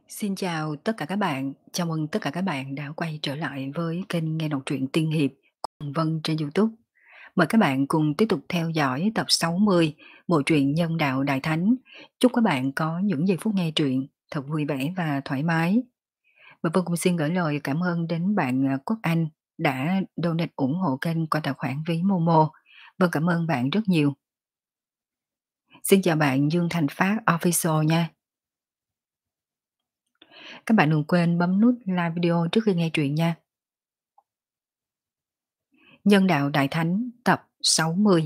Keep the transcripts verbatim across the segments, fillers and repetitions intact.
Xin chào tất cả các bạn, chào mừng tất cả các bạn đã quay trở lại với kênh nghe đọc truyện tiên hiệp cùng Vân trên YouTube. Mời các bạn cùng tiếp tục theo dõi tập sáu mươi bộ truyện Nhân đạo Đại Thánh. Chúc các bạn có những giây phút nghe truyện thật vui vẻ và thoải mái. Và Vân cũng xin gửi lời cảm ơn đến bạn à, Quốc Anh đã donate ủng hộ kênh qua tài khoản ví Momo. Vân cảm ơn bạn rất nhiều. Xin chào bạn Dương Thành Phát Official nha. Các bạn đừng quên bấm nút like video trước khi nghe truyện nha. Nhân đạo Đại Thánh tập sáu mươi.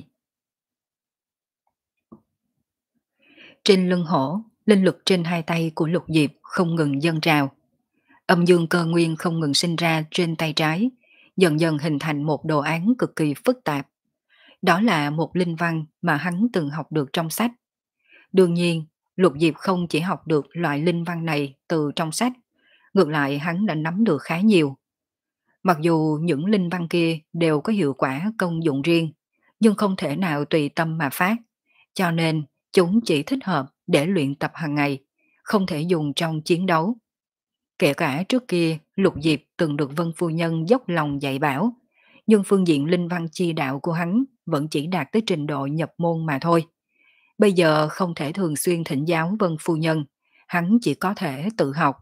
Trên lưng hổ, linh lực trên hai tay của Lục Diệp không ngừng dâng trào. Âm dương cơ nguyên không ngừng sinh ra trên tay trái, dần dần hình thành một đồ án cực kỳ phức tạp. Đó là một linh văn mà hắn từng học được trong sách. Đương nhiên, Lục Diệp không chỉ học được loại linh văn này từ trong sách, ngược lại hắn đã nắm được khá nhiều. Mặc dù những linh văn kia đều có hiệu quả công dụng riêng, nhưng không thể nào tùy tâm mà phát, cho nên chúng chỉ thích hợp để luyện tập hàng ngày, không thể dùng trong chiến đấu. Kể cả trước kia Lục Diệp từng được Vân Phu Nhân dốc lòng dạy bảo, nhưng phương diện linh văn chi đạo của hắn vẫn chỉ đạt tới trình độ nhập môn mà thôi. Bây giờ không thể thường xuyên thỉnh giáo Vân Phu Nhân, hắn chỉ có thể tự học.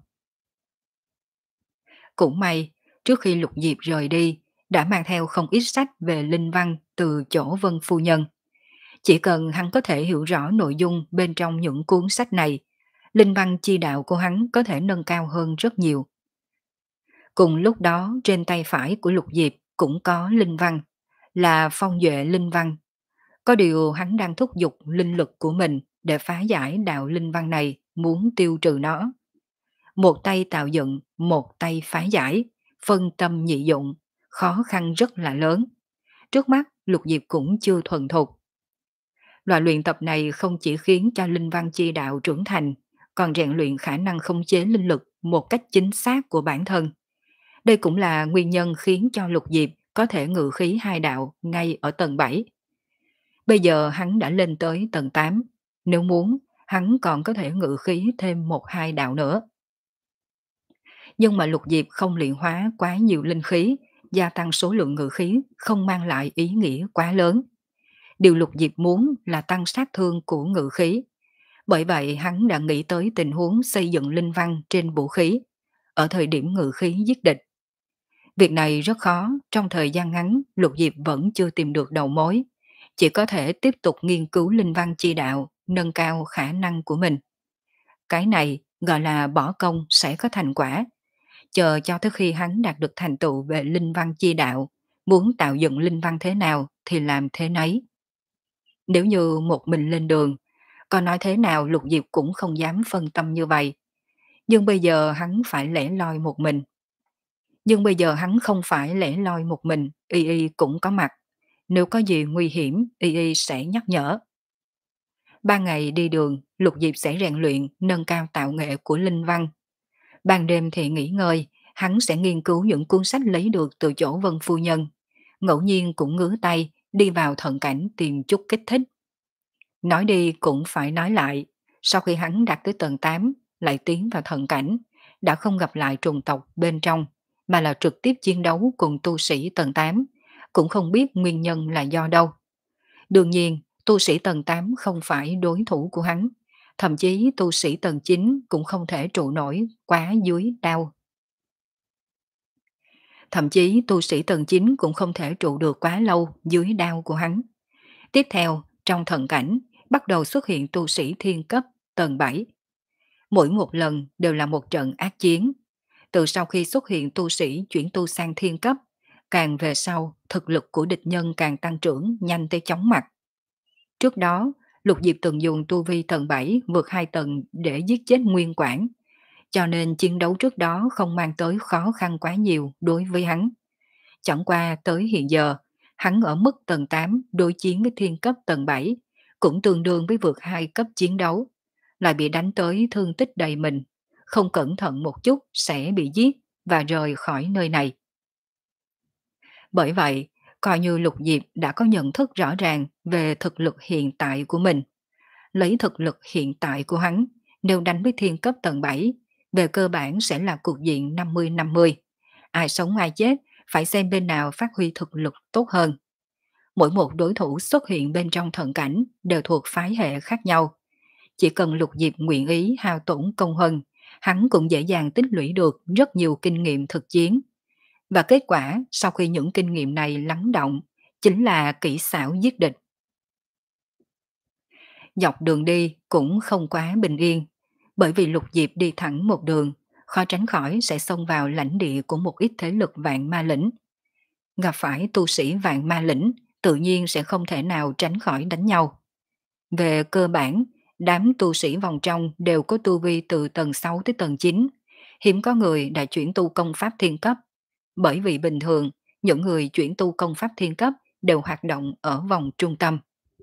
Cũng may, trước khi Lục Diệp rời đi, đã mang theo không ít sách về linh văn từ chỗ Vân Phu Nhân. Chỉ cần hắn có thể hiểu rõ nội dung bên trong những cuốn sách này, linh văn chi đạo của hắn có thể nâng cao hơn rất nhiều. Cùng lúc đó trên tay phải của Lục Diệp cũng có linh văn, là phong duệ linh văn. Có điều hắn đang thúc giục linh lực của mình để phá giải đạo linh văn này, muốn tiêu trừ nó. Một tay tạo dựng, một tay phá giải, phân tâm nhị dụng, khó khăn rất là lớn. Trước mắt Lục Diệp cũng chưa thuần thục. Loại luyện tập này không chỉ khiến cho linh văn chi đạo trưởng thành, còn rèn luyện khả năng khống chế linh lực một cách chính xác của bản thân. Đây cũng là nguyên nhân khiến cho Lục Diệp có thể ngự khí hai đạo ngay ở tầng bảy. Bây giờ hắn đã lên tới tầng tám, nếu muốn, hắn còn có thể ngự khí thêm một hai đạo nữa. Nhưng mà Lục Diệp không luyện hóa quá nhiều linh khí, gia tăng số lượng ngự khí không mang lại ý nghĩa quá lớn. Điều Lục Diệp muốn là tăng sát thương của ngự khí. Bởi vậy hắn đã nghĩ tới tình huống xây dựng linh văn trên vũ khí, ở thời điểm ngự khí giết địch. Việc này rất khó, trong thời gian ngắn Lục Diệp vẫn chưa tìm được đầu mối, chỉ có thể tiếp tục nghiên cứu linh văn chi đạo, nâng cao khả năng của mình. Cái này gọi là bỏ công sẽ có thành quả. Chờ cho tới khi hắn đạt được thành tựu về linh văn chi đạo, muốn tạo dựng linh văn thế nào thì làm thế nấy. Nếu như một mình lên đường, còn nói thế nào Lục Diệp cũng không dám phân tâm như vậy. Nhưng bây giờ hắn phải lẻ loi một mình. Nhưng bây giờ hắn không phải lẻ loi một mình, Y Y cũng có mặt. Nếu có gì nguy hiểm, Y Y sẽ nhắc nhở. Ban ngày đi đường, Lục Diệp sẽ rèn luyện, nâng cao tạo nghệ của linh văn. Ban đêm thì nghỉ ngơi, hắn sẽ nghiên cứu những cuốn sách lấy được từ chỗ Vân Phu Nhân. Ngẫu nhiên cũng ngứa tay, đi vào thận cảnh tìm chút kích thích. Nói đi cũng phải nói lại, sau khi hắn đạt tới tầng tám, lại tiến vào thận cảnh, đã không gặp lại trùng tộc bên trong, mà là trực tiếp chiến đấu cùng tu sĩ tầng tám, cũng không biết nguyên nhân là do đâu. Đương nhiên, tu sĩ tầng tám không phải đối thủ của hắn, thậm chí tu sĩ tầng chín cũng không thể trụ nổi quá dưới đao. Thậm chí tu sĩ tầng chín cũng không thể trụ được quá lâu dưới đao của hắn. Tiếp theo, trong thần cảnh, bắt đầu xuất hiện tu sĩ thiên cấp tầng bảy. Mỗi một lần đều là một trận ác chiến. Từ sau khi xuất hiện tu sĩ chuyển tu sang thiên cấp, càng về sau, thực lực của địch nhân càng tăng trưởng nhanh tới chóng mặt. Trước đó, Lục Diệp từng dùng tu vi tầng bảy vượt hai tầng để giết chết Nguyên Quảng, cho nên chiến đấu trước đó không mang tới khó khăn quá nhiều đối với hắn. Chẳng qua tới hiện giờ, hắn ở mức tầng tám đối chiến với thiên cấp tầng bảy, cũng tương đương với vượt hai cấp chiến đấu, lại bị đánh tới thương tích đầy mình, không cẩn thận một chút sẽ bị giết và rời khỏi nơi này. Bởi vậy, coi như Lục Diệp đã có nhận thức rõ ràng về thực lực hiện tại của mình. Lấy thực lực hiện tại của hắn, nếu đánh với thiên cấp tầng bảy, Về cơ bản sẽ là cuộc diện năm mươi năm mươi. Ai sống ai chết, phải xem bên nào phát huy thực lực tốt hơn. Mỗi một đối thủ xuất hiện bên trong thần cảnh đều thuộc phái hệ khác nhau. Chỉ cần Lục Diệp nguyện ý hao tổn công hơn, hắn cũng dễ dàng tích lũy được rất nhiều kinh nghiệm thực chiến. Và kết quả sau khi những kinh nghiệm này lắng động, chính là kỹ xảo giết địch. Dọc đường đi cũng không quá bình yên, bởi vì Lục Diệp đi thẳng một đường, khó tránh khỏi sẽ xông vào lãnh địa của một ít thế lực vạn ma lĩnh. Gặp phải tu sĩ vạn ma lĩnh, tự nhiên sẽ không thể nào tránh khỏi đánh nhau. Về cơ bản, đám tu sĩ vòng trong đều có tu vi từ tầng sáu tới tầng chín, hiếm có người đã chuyển tu công pháp thiên cấp, bởi vì bình thường, những người chuyển tu công pháp thiên cấp đều hoạt động ở vòng trung tâm.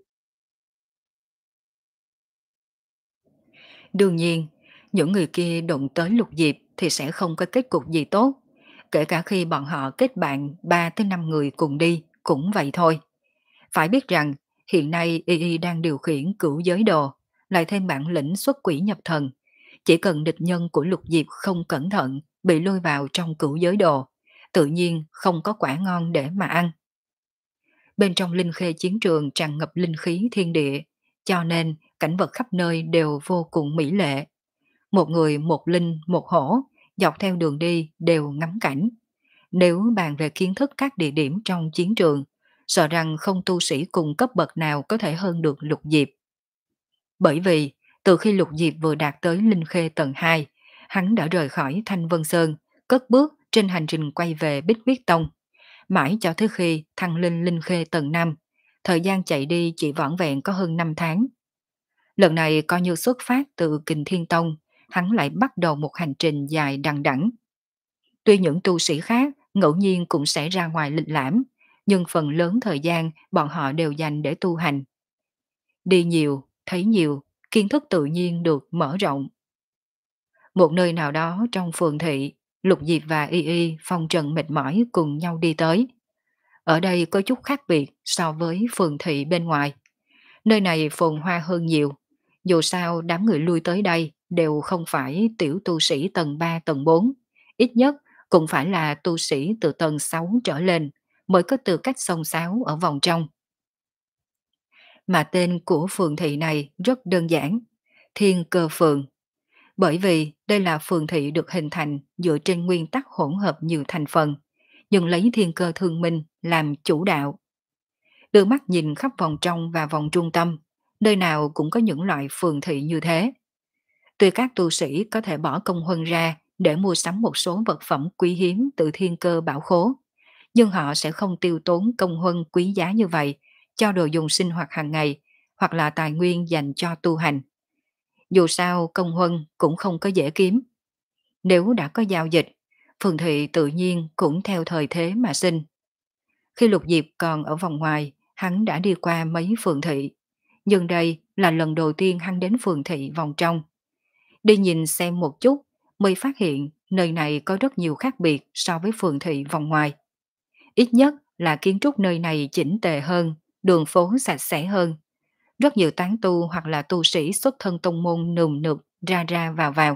Đương nhiên, những người kia đụng tới Lục Diệp thì sẽ không có kết cục gì tốt, kể cả khi bọn họ kết bạn ba tới năm người cùng đi, cũng vậy thôi. Phải biết rằng, hiện nay Y Y đang điều khiển cửu giới đồ, lại thêm bản lĩnh xuất quỷ nhập thần. Chỉ cần địch nhân của Lục Diệp không cẩn thận, bị lôi vào trong cửu giới đồ, tự nhiên không có quả ngon để mà ăn. Bên trong linh khê chiến trường tràn ngập linh khí thiên địa, cho nên cảnh vật khắp nơi đều vô cùng mỹ lệ. Một người, một linh, một hổ, dọc theo đường đi đều ngắm cảnh. Nếu bàn về kiến thức các địa điểm trong chiến trường, sợ rằng không tu sĩ cùng cấp bậc nào có thể hơn được Lục Diệp. Bởi vì, từ khi Lục Diệp vừa đạt tới Linh Khê tầng hai, hắn đã rời khỏi Thanh Vân Sơn, cất bước trên hành trình quay về Bích Huyết Tông. Mãi cho tới khi thăng linh Linh Khê tầng năm, thời gian chạy đi chỉ vỏn vẹn có hơn năm tháng. Lần này coi như xuất phát từ Kình Thiên Tông, hắn lại bắt đầu một hành trình dài đằng đẵng. Tuy những tu sĩ khác ngẫu nhiên cũng sẽ ra ngoài lịch lãm, nhưng phần lớn thời gian bọn họ đều dành để tu hành. Đi nhiều, thấy nhiều, kiến thức tự nhiên được mở rộng. Một nơi nào đó trong phường thị, Lục Diệp và Y Y phong trần mệt mỏi cùng nhau đi tới. Ở đây có chút khác biệt so với phường thị bên ngoài. Nơi này phồn hoa hơn nhiều. Dù sao đám người lui tới đây đều không phải tiểu tu sĩ tầng ba tầng bốn. Ít nhất cũng phải là tu sĩ từ tầng sáu trở lên mới có tư cách xông xáo ở vòng trong. Mà tên của phường thị này rất đơn giản, Thiên Cơ Phường. Bởi vì đây là phường thị được hình thành dựa trên nguyên tắc hỗn hợp nhiều thành phần, nhưng lấy thiên cơ thương minh làm chủ đạo. Đưa mắt nhìn khắp vòng trong và vòng trung tâm, nơi nào cũng có những loại phường thị như thế. Tuy các tu sĩ có thể bỏ công huân ra để mua sắm một số vật phẩm quý hiếm từ thiên cơ bảo khố, nhưng họ sẽ không tiêu tốn công huân quý giá như vậy cho đồ dùng sinh hoạt hàng ngày hoặc là tài nguyên dành cho tu hành. Dù sao công huân cũng không có dễ kiếm. Nếu đã có giao dịch, phường thị tự nhiên cũng theo thời thế mà sinh. Khi Lục Diệp còn ở vòng ngoài, hắn đã đi qua mấy phường thị. Nhưng đây là lần đầu tiên hắn đến phường thị vòng trong. Đi nhìn xem một chút mới phát hiện nơi này có rất nhiều khác biệt so với phường thị vòng ngoài. Ít nhất là kiến trúc nơi này chỉnh tề hơn, đường phố sạch sẽ hơn. Rất nhiều tán tu hoặc là tu sĩ xuất thân tông môn nườm nượp ra ra vào vào.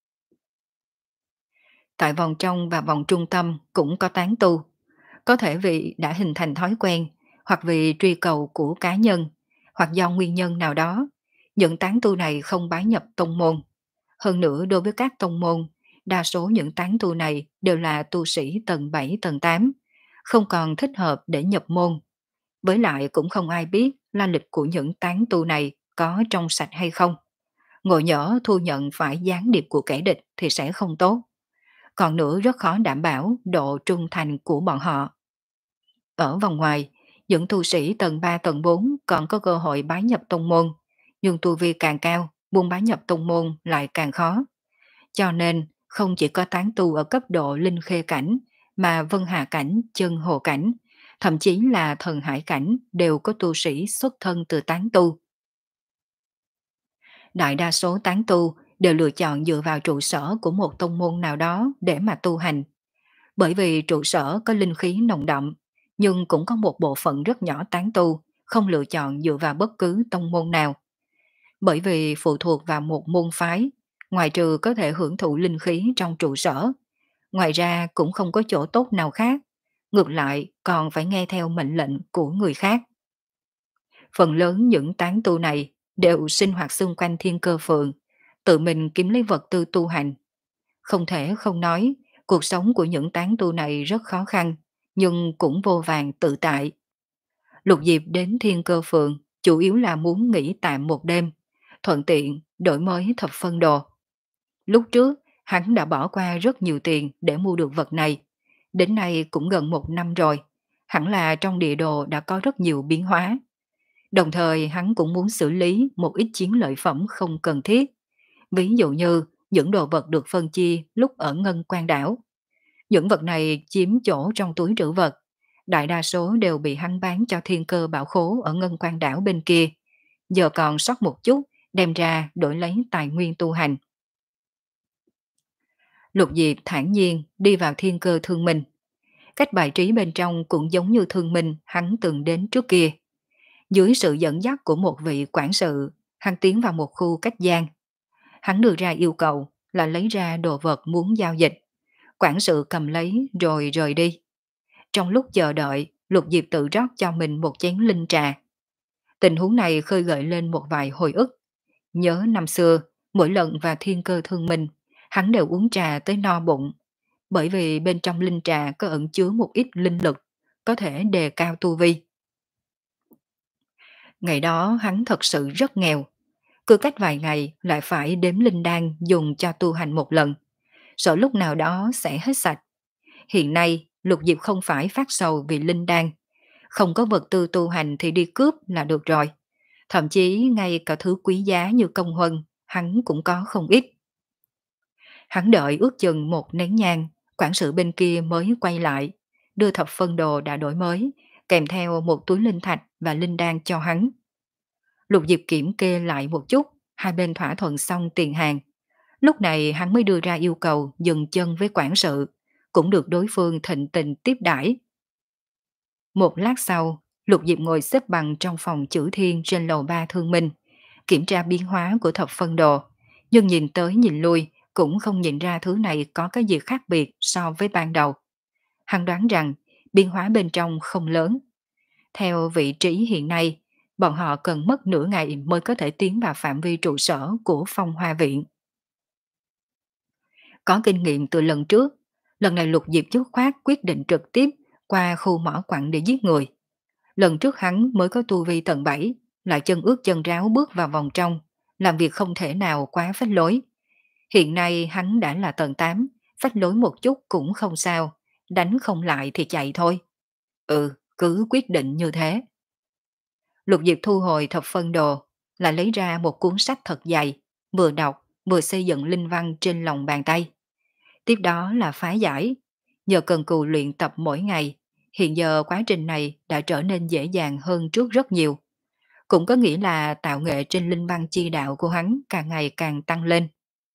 Tại vòng trong và vòng trung tâm cũng có tán tu. Có thể vì đã hình thành thói quen, hoặc vì truy cầu của cá nhân, hoặc do nguyên nhân nào đó, những tán tu này không bái nhập tông môn. Hơn nữa đối với các tông môn, đa số những tán tu này đều là tu sĩ tầng bảy tầng tám, không còn thích hợp để nhập môn. Với lại cũng không ai biết la lịch của những tán tu này có trong sạch hay không. Ngồi nhỡ thu nhận phải gián điệp của kẻ địch thì sẽ không tốt. Còn nữa rất khó đảm bảo độ trung thành của bọn họ. Ở vòng ngoài, những tu sĩ tầng ba tầng bốn còn có cơ hội bái nhập tông môn, nhưng tu vi càng cao, buôn bái nhập tông môn lại càng khó. Cho nên, không chỉ có tán tu ở cấp độ linh khê cảnh, mà vân hà cảnh, chân hồ cảnh, thậm chí là thần hải cảnh đều có tu sĩ xuất thân từ tán tu. Đại đa số tán tu đều lựa chọn dựa vào trụ sở của một tông môn nào đó để mà tu hành. Bởi vì trụ sở có linh khí nồng đậm, nhưng cũng có một bộ phận rất nhỏ tán tu không lựa chọn dựa vào bất cứ tông môn nào. Bởi vì phụ thuộc vào một môn phái, Ngoài trừ có thể hưởng thụ linh khí trong trụ sở, ngoài ra cũng không có chỗ tốt nào khác, ngược lại còn phải nghe theo mệnh lệnh của người khác. Phần lớn những tán tu này đều sinh hoạt xung quanh thiên cơ phường, tự mình kiếm lấy vật tư tu hành. Không thể không nói, cuộc sống của những tán tu này rất khó khăn, nhưng cũng vô vàn tự tại. Lục Diệp đến thiên cơ phường chủ yếu là muốn nghỉ tạm một đêm, thuận tiện đổi mới thập phân đồ. Lúc trước, hắn đã bỏ qua rất nhiều tiền để mua được vật này. Đến nay cũng gần một năm rồi, hẳn là trong địa đồ đã có rất nhiều biến hóa. Đồng thời hắn cũng muốn xử lý một ít chiến lợi phẩm không cần thiết. Ví dụ như những đồ vật được phân chia lúc ở Ngân Quan đảo. Những vật này chiếm chỗ trong túi trữ vật. Đại đa số đều bị hắn bán cho thiên cơ bảo khố ở Ngân Quan đảo bên kia. Giờ còn sót một chút, đem ra đổi lấy tài nguyên tu hành. Lục Diệp thản nhiên đi vào thiên cơ thương minh. Cách bài trí bên trong cũng giống như thương minh hắn từng đến trước kia. Dưới sự dẫn dắt của một vị quản sự, hắn tiến vào một khu cách gian. Hắn đưa ra yêu cầu là lấy ra đồ vật muốn giao dịch. Quản sự cầm lấy rồi rời đi. Trong lúc chờ đợi, Lục Diệp tự rót cho mình một chén linh trà. Tình huống này khơi gợi lên một vài hồi ức. Nhớ năm xưa, mỗi lần vào thiên cơ thương minh, hắn đều uống trà tới no bụng. Bởi vì bên trong linh trà có ẩn chứa một ít linh lực, có thể đề cao tu vi. Ngày đó hắn thật sự rất nghèo. Cứ cách vài ngày lại phải đếm linh đan dùng cho tu hành một lần. Sợ lúc nào đó sẽ hết sạch. Hiện nay, Lục Diệp không phải phát sầu vì linh đan. Không có vật tư tu hành thì đi cướp là được rồi. Thậm chí ngay cả thứ quý giá như công huân, hắn cũng có không ít. Hắn đợi ước chừng một nén nhang, quản sự bên kia mới quay lại, đưa thập phân đồ đã đổi mới, kèm theo một túi linh thạch và linh đan cho hắn. Lục Diệp kiểm kê lại một chút, hai bên thỏa thuận xong tiền hàng. Lúc này hắn mới đưa ra yêu cầu dừng chân với quản sự, cũng được đối phương thịnh tình tiếp đãi. Một lát sau, Lục Diệp ngồi xếp bằng trong phòng chữ thiên trên lầu ba thương minh, kiểm tra biến hóa của thập phân đồ, nhưng nhìn tới nhìn lui cũng không nhìn ra thứ này có cái gì khác biệt so với ban đầu. Hắn đoán rằng biến hóa bên trong không lớn. Theo vị trí hiện nay, bọn họ cần mất nửa ngày mới có thể tiến vào phạm vi trụ sở của Phong Hoa Viện. Có kinh nghiệm từ lần trước, lần này Lục Diệp dứt khoát quyết định trực tiếp qua khu mỏ quặng để giết người. Lần trước hắn mới có tu vi tầng bảy, lại chân ướt chân ráo bước vào vòng trong, làm việc không thể nào quá phách lối. Hiện nay hắn đã là tầng tám, phách lối một chút cũng không sao, đánh không lại thì chạy thôi. Ừ, cứ quyết định như thế. Lục Diệp thu hồi thập phân đồ, lại lấy ra một cuốn sách thật dày, vừa đọc vừa xây dựng linh văn trên lòng bàn tay. Tiếp đó là phá giải. Nhờ cần cù luyện tập mỗi ngày, hiện giờ quá trình này đã trở nên dễ dàng hơn trước rất nhiều. Cũng có nghĩa là tạo nghệ trên linh văn chi đạo của hắn càng ngày càng tăng lên.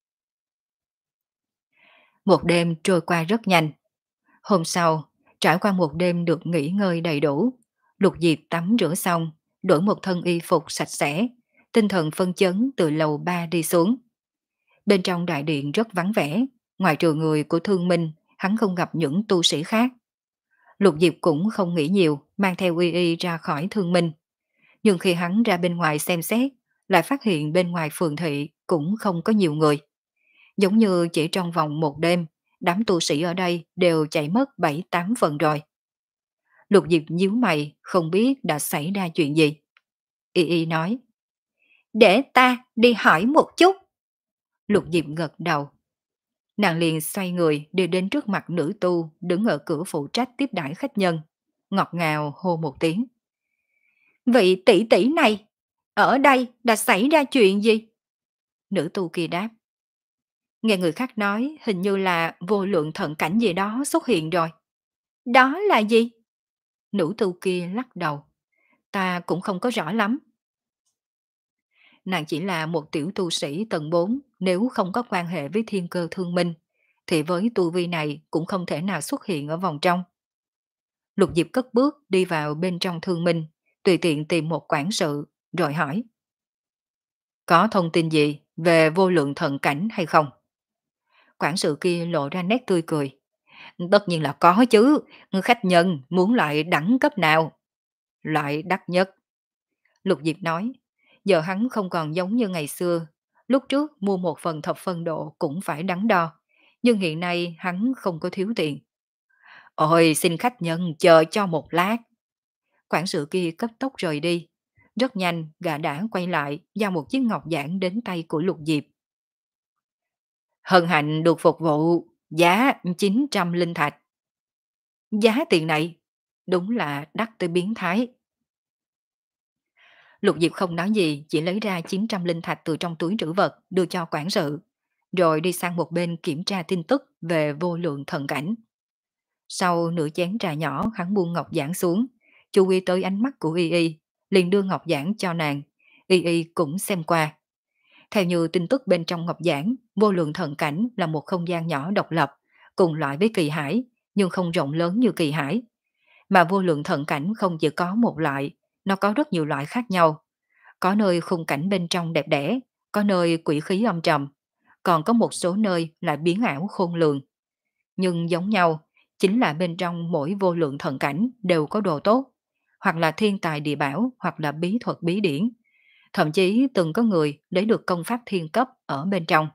Một đêm trôi qua rất nhanh. Hôm sau, trải qua một đêm được nghỉ ngơi đầy đủ, Lục Diệp tắm rửa xong, đổi một thân y phục sạch sẽ, tinh thần phân chấn từ lầu ba đi xuống. Bên trong đại điện rất vắng vẻ, ngoài trừ người của Thương Minh, hắn không gặp những tu sĩ khác. Lục Diệp cũng không nghĩ nhiều, mang theo Y Y ra khỏi Thương Minh. Nhưng khi hắn ra bên ngoài xem xét, lại phát hiện bên ngoài phường thị cũng không có nhiều người. Giống như chỉ trong vòng một đêm, đám tu sĩ ở đây đều chạy mất bảy tám phần rồi. Lục Diệp nhíu mày, không biết đã xảy ra chuyện gì. Y Y nói, để ta đi hỏi một chút. Lục Diệp gật đầu. Nàng liền xoay người đi đến trước mặt nữ tu đứng ở cửa phụ trách tiếp đãi khách nhân. Ngọt ngào hô một tiếng. Vị tỷ tỷ này, ở đây đã xảy ra chuyện gì? Nữ tu kia đáp. Nghe người khác nói hình như là vô lượng thận cảnh gì đó xuất hiện rồi. Đó là gì? Nữ tu kia lắc đầu. Ta cũng không có rõ lắm. Nàng chỉ là một tiểu tu sĩ tầng bốn, nếu không có quan hệ với thiên cơ thương minh, thì với tu vi này cũng không thể nào xuất hiện ở vòng trong. Lục Diệp cất bước đi vào bên trong thương minh, tùy tiện tìm một quản sự, rồi hỏi. Có thông tin gì về vô lượng thần cảnh hay không? Quản sự kia lộ ra nét tươi cười. Tất nhiên là có chứ, khách nhân muốn loại đẳng cấp nào? Loại đắt nhất. Lục Diệp nói, giờ hắn không còn giống như ngày xưa. Lúc trước mua một phần thập phân độ cũng phải đắn đo. Nhưng hiện nay hắn không có thiếu tiền. Ôi, xin khách nhân chờ cho một lát. Quản sự kia cấp tốc rời đi. Rất nhanh, gã đã quay lại, giao một chiếc ngọc giản đến tay của Lục Diệp. Hân hạnh được phục vụ, giá chín trăm linh thạch. Giá tiền này, đúng là đắt tới biến thái. Lục Diệp không nói gì, chỉ lấy ra chín trăm linh thạch từ trong túi trữ vật, đưa cho quản sự, rồi đi sang một bên kiểm tra tin tức về vô lượng thần cảnh. Sau nửa chén trà nhỏ, hắn buông ngọc giản xuống, chú ý tới ánh mắt của Y Y, liền đưa ngọc giản cho nàng. Y Y cũng xem qua. Theo như tin tức bên trong ngọc giản, vô lượng thần cảnh là một không gian nhỏ độc lập, cùng loại với kỳ hải, nhưng không rộng lớn như kỳ hải. Mà vô lượng thần cảnh không chỉ có một loại, nó có rất nhiều loại khác nhau. Có nơi khung cảnh bên trong đẹp đẽ, có nơi quỷ khí âm trầm, còn có một số nơi lại biến ảo khôn lường. Nhưng giống nhau, chính là bên trong mỗi vô lượng thần cảnh đều có đồ tốt, hoặc là thiên tài địa bảo, hoặc là bí thuật bí điển. Thậm chí từng có người lấy được công pháp thiên cấp ở bên trong.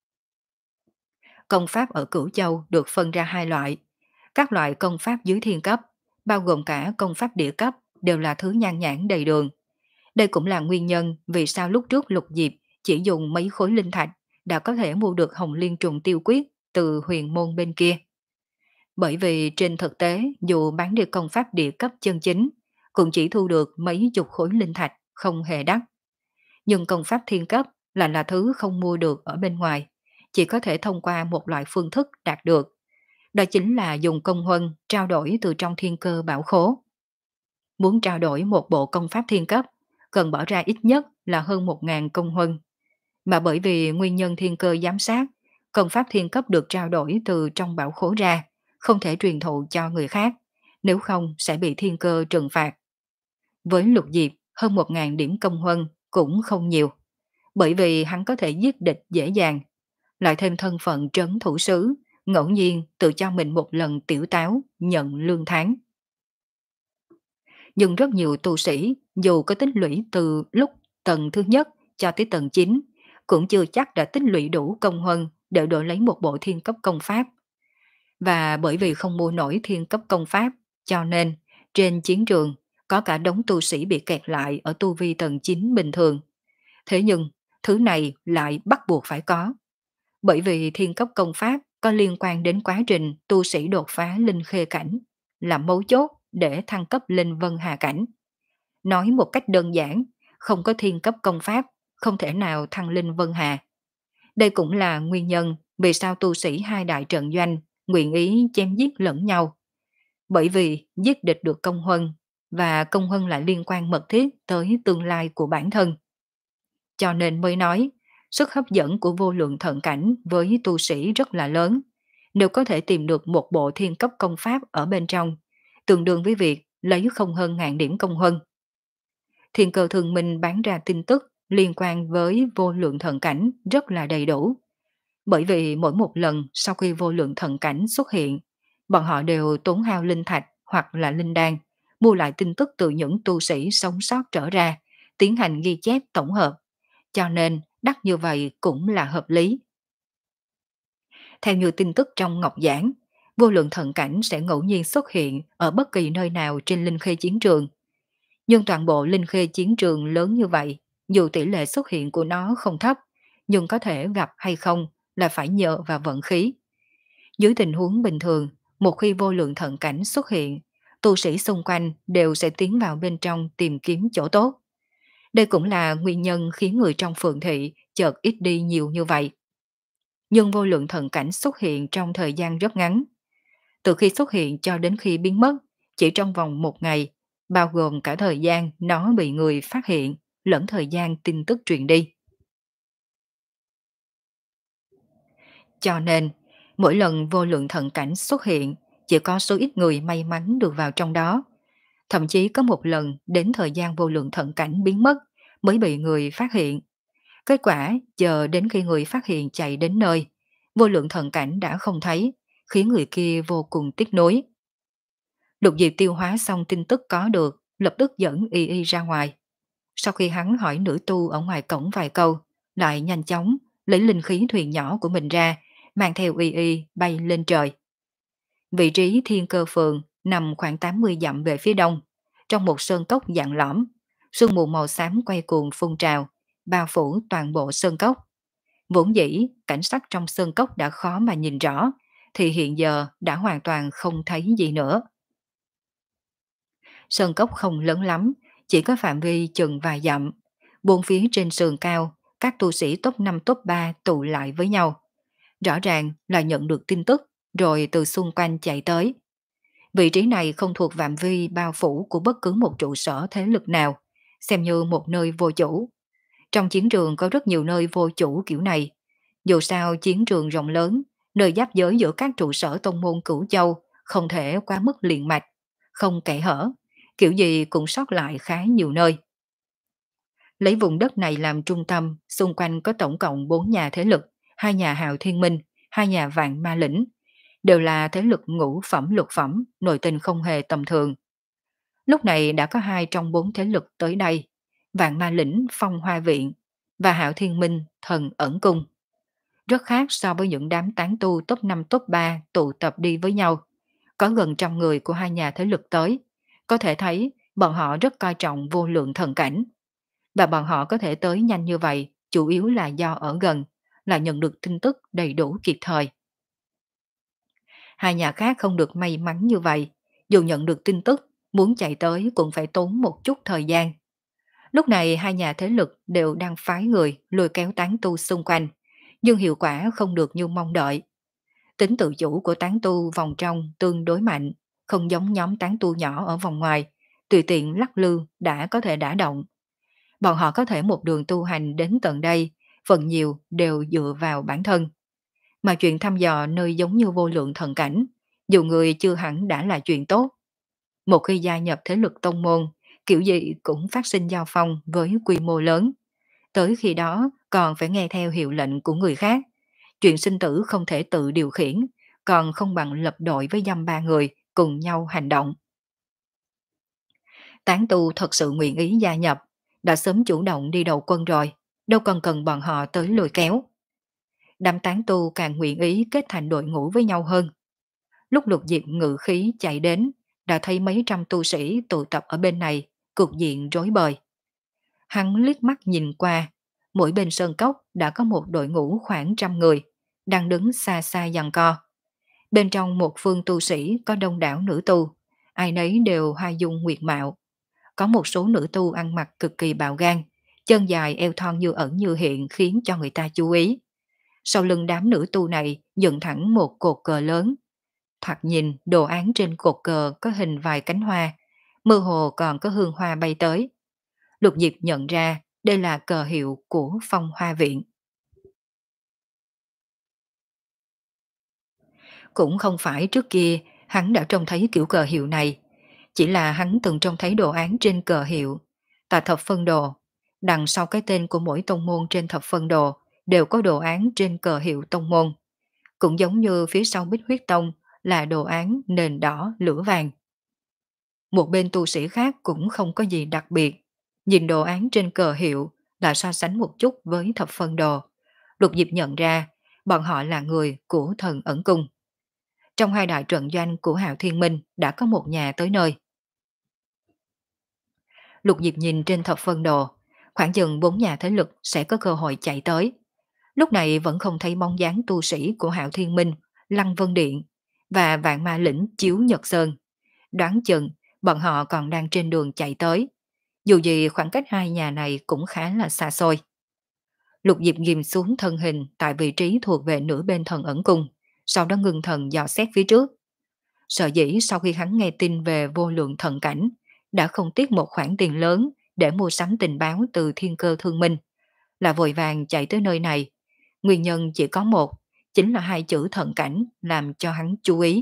Công pháp ở Cửu Châu được phân ra hai loại. Các loại công pháp dưới thiên cấp, bao gồm cả công pháp địa cấp, đều là thứ nhan nhản đầy đường. Đây cũng là nguyên nhân vì sao lúc trước Lục Diệp chỉ dùng mấy khối linh thạch đã có thể mua được Hồng Liên trùng tiêu quyết từ huyền môn bên kia. Bởi vì trên thực tế dù bán được công pháp địa cấp chân chính, cũng chỉ thu được mấy chục khối linh thạch, không hề đắt. Nhưng công pháp thiên cấp là là thứ không mua được ở bên ngoài, chỉ có thể thông qua một loại phương thức đạt được. Đó chính là dùng công huân trao đổi từ trong thiên cơ bảo khố. Muốn trao đổi một bộ công pháp thiên cấp, cần bỏ ra ít nhất là hơn một nghìn công huân. Mà bởi vì nguyên nhân thiên cơ giám sát, công pháp thiên cấp được trao đổi từ trong bảo khố ra, không thể truyền thụ cho người khác, nếu không sẽ bị thiên cơ trừng phạt. Với Lục Diệp, hơn một nghìn điểm công huân cũng không nhiều, bởi vì hắn có thể giết địch dễ dàng, lại thêm thân phận trấn thủ sứ, ngẫu nhiên tự cho mình một lần tiểu táo, nhận lương tháng. Nhưng rất nhiều tu sĩ, dù có tích lũy từ lúc tầng thứ nhất cho tới tầng chín, cũng chưa chắc đã tích lũy đủ công huân để đổi lấy một bộ thiên cấp công pháp. Và bởi vì không mua nổi thiên cấp công pháp, cho nên trên chiến trường có cả đống tu sĩ bị kẹt lại ở tu vi tầng chín bình thường. Thế nhưng, thứ này lại bắt buộc phải có. Bởi vì thiên cấp công pháp có liên quan đến quá trình tu sĩ đột phá linh khê cảnh, là mấu chốt để thăng cấp lên vân hà cảnh. Nói một cách đơn giản, không có thiên cấp công pháp, không thể nào thăng linh vân hà. Đây cũng là nguyên nhân vì sao tu sĩ hai đại trận doanh nguyện ý chém giết lẫn nhau. Bởi vì giết địch được công huân, và công huân lại liên quan mật thiết tới tương lai của bản thân. Cho nên mới nói, sức hấp dẫn của vô lượng thần cảnh với tu sĩ rất là lớn. Nếu có thể tìm được một bộ thiên cấp công pháp ở bên trong, tương đương với việc lấy không hơn ngàn điểm công huân. Thiên cơ thường minh bán ra tin tức liên quan với vô lượng thần cảnh rất là đầy đủ. Bởi vì mỗi một lần sau khi vô lượng thần cảnh xuất hiện, bọn họ đều tốn hao linh thạch hoặc là linh đan, mua lại tin tức từ những tu sĩ sống sót trở ra, tiến hành ghi chép tổng hợp. Cho nên đắt như vậy cũng là hợp lý. Theo như tin tức trong ngọc giảng, vô lượng thần cảnh sẽ ngẫu nhiên xuất hiện ở bất kỳ nơi nào trên linh khê chiến trường. Nhưng toàn bộ linh khê chiến trường lớn như vậy, dù tỷ lệ xuất hiện của nó không thấp, nhưng có thể gặp hay không là phải nhờ vào vận khí. Dưới tình huống bình thường, một khi vô lượng thần cảnh xuất hiện, tu sĩ xung quanh đều sẽ tiến vào bên trong tìm kiếm chỗ tốt. Đây cũng là nguyên nhân khiến người trong phường thị chợt ít đi nhiều như vậy. Nhưng vô lượng thần cảnh xuất hiện trong thời gian rất ngắn. Từ khi xuất hiện cho đến khi biến mất, chỉ trong vòng một ngày, bao gồm cả thời gian nó bị người phát hiện, lẫn thời gian tin tức truyền đi. Cho nên, mỗi lần vô lượng thần cảnh xuất hiện, chỉ có số ít người may mắn được vào trong đó. Thậm chí có một lần đến thời gian vô lượng thần cảnh biến mất mới bị người phát hiện. Kết quả, chờ đến khi người phát hiện chạy đến nơi, vô lượng thần cảnh đã không thấy, khiến người kia vô cùng tiếc nuối. Lục Diệp tiêu hóa xong tin tức có được, lập tức dẫn Y Y ra ngoài. Sau khi hắn hỏi nữ tu ở ngoài cổng vài câu, lại nhanh chóng lấy linh khí thuyền nhỏ của mình ra, mang theo Y Y bay lên trời. Vị trí thiên cơ phường nằm khoảng tám mươi dặm về phía đông, trong một sơn cốc dạng lõm, sương mù màu xám quay cuồng phun trào, bao phủ toàn bộ sơn cốc. Vốn dĩ, cảnh sắc trong sơn cốc đã khó mà nhìn rõ, thì hiện giờ đã hoàn toàn không thấy gì nữa. Sơn cốc không lớn lắm, chỉ có phạm vi chừng vài dặm. Bốn phía trên sườn cao, các tu sĩ top năm top ba tụ lại với nhau. Rõ ràng là nhận được tin tức, rồi từ xung quanh chạy tới. Vị trí này không thuộc phạm vi bao phủ của bất cứ một trụ sở thế lực nào, xem như một nơi vô chủ. Trong chiến trường có rất nhiều nơi vô chủ kiểu này. Dù sao chiến trường rộng lớn, nơi giáp giới giữa các trụ sở tông môn cửu châu không thể quá mức liền mạch, không kẽ hở, kiểu gì cũng sót lại khá nhiều nơi. Lấy vùng đất này làm trung tâm, xung quanh có tổng cộng bốn nhà thế lực, hai nhà Hạo Thiên Minh, hai nhà Vạn Ma Lĩnh, đều là thế lực ngũ phẩm lục phẩm, nội tình không hề tầm thường. Lúc này đã có hai trong bốn thế lực tới đây, Vạn Ma Lĩnh Phong Hoa Viện và Hạo Thiên Minh Thần Ẩn Cung. Rất khác so với những đám tán tu top năm top ba tụ tập đi với nhau. Có gần trăm người của hai nhà thế lực tới. Có thể thấy bọn họ rất coi trọng vô lượng thần cảnh. Và bọn họ có thể tới nhanh như vậy chủ yếu là do ở gần, là nhận được tin tức đầy đủ kịp thời. Hai nhà khác không được may mắn như vậy. Dù nhận được tin tức, muốn chạy tới cũng phải tốn một chút thời gian. Lúc này hai nhà thế lực đều đang phái người lôi kéo tán tu xung quanh, nhưng hiệu quả không được như mong đợi. Tính tự chủ của tán tu vòng trong tương đối mạnh, không giống nhóm tán tu nhỏ ở vòng ngoài, tùy tiện lắc lư đã có thể đả động. Bọn họ có thể một đường tu hành đến tận đây, phần nhiều đều dựa vào bản thân. Mà chuyện thăm dò nơi giống như vô lượng thần cảnh, dù người chưa hẳn đã là chuyện tốt. Một khi gia nhập thế lực tông môn, kiểu gì cũng phát sinh giao phong với quy mô lớn. Tới khi đó còn phải nghe theo hiệu lệnh của người khác. Chuyện sinh tử không thể tự điều khiển, còn không bằng lập đội với dăm ba người cùng nhau hành động. Tán tu thật sự nguyện ý gia nhập, đã sớm chủ động đi đầu quân rồi, đâu còn cần bọn họ tới lôi kéo. Đám tán tu càng nguyện ý kết thành đội ngũ với nhau hơn. Lúc Lục Diệp ngự khí chạy đến, đã thấy mấy trăm tu sĩ tụ tập ở bên này, cục diện rối bời. Hắn liếc mắt nhìn qua, mỗi bên sơn cốc đã có một đội ngũ khoảng trăm người, đang đứng xa xa giằng co. Bên trong một phương tu sĩ có đông đảo nữ tu, ai nấy đều hoa dung nguyệt mạo. Có một số nữ tu ăn mặc cực kỳ bạo gan, chân dài eo thon như ẩn như hiện khiến cho người ta chú ý. Sau lưng đám nữ tu này dựng thẳng một cột cờ lớn. Thoạt nhìn đồ án trên cột cờ có hình vài cánh hoa, mơ hồ còn có hương hoa bay tới. Lục Diệp nhận ra đây là cờ hiệu của Phong Hoa Viện. Cũng không phải trước kia hắn đã trông thấy kiểu cờ hiệu này, chỉ là hắn từng trông thấy đồ án trên cờ hiệu. Tại thập phân đồ, đằng sau cái tên của mỗi tông môn trên thập phân đồ đều có đồ án trên cờ hiệu tông môn. Cũng giống như phía sau Bích Huyết Tông là đồ án nền đỏ lửa vàng. Một bên tu sĩ khác cũng không có gì đặc biệt. Nhìn đồ án trên cờ hiệu là so sánh một chút với thập phân đồ. Lục Diệp nhận ra bọn họ là người của Thần Ẩn Cung. Trong hai đại trận doanh của Hạo Thiên Minh đã có một nhà tới nơi. Lục Diệp nhìn trên thập phân đồ, khoảng chừng bốn nhà thế lực sẽ có cơ hội chạy tới. Lúc này vẫn không thấy bóng dáng tu sĩ của Hạo Thiên Minh, Lăng Vân Điện và Vạn Ma Lĩnh Chiếu Nhật Sơn. Đoán chừng bọn họ còn đang trên đường chạy tới. Dù gì khoảng cách hai nhà này cũng khá là xa xôi. Lục Diệp ghim xuống thân hình tại vị trí thuộc về nửa bên Thần Ẩn Cung, sau đó ngưng thần dò xét phía trước. Sợ dĩ sau khi hắn nghe tin về vô lượng thần cảnh, đã không tiếc một khoản tiền lớn để mua sắm tình báo từ Thiên Cơ Thương Minh, là vội vàng chạy tới nơi này. Nguyên nhân chỉ có một, chính là hai chữ thần cảnh làm cho hắn chú ý.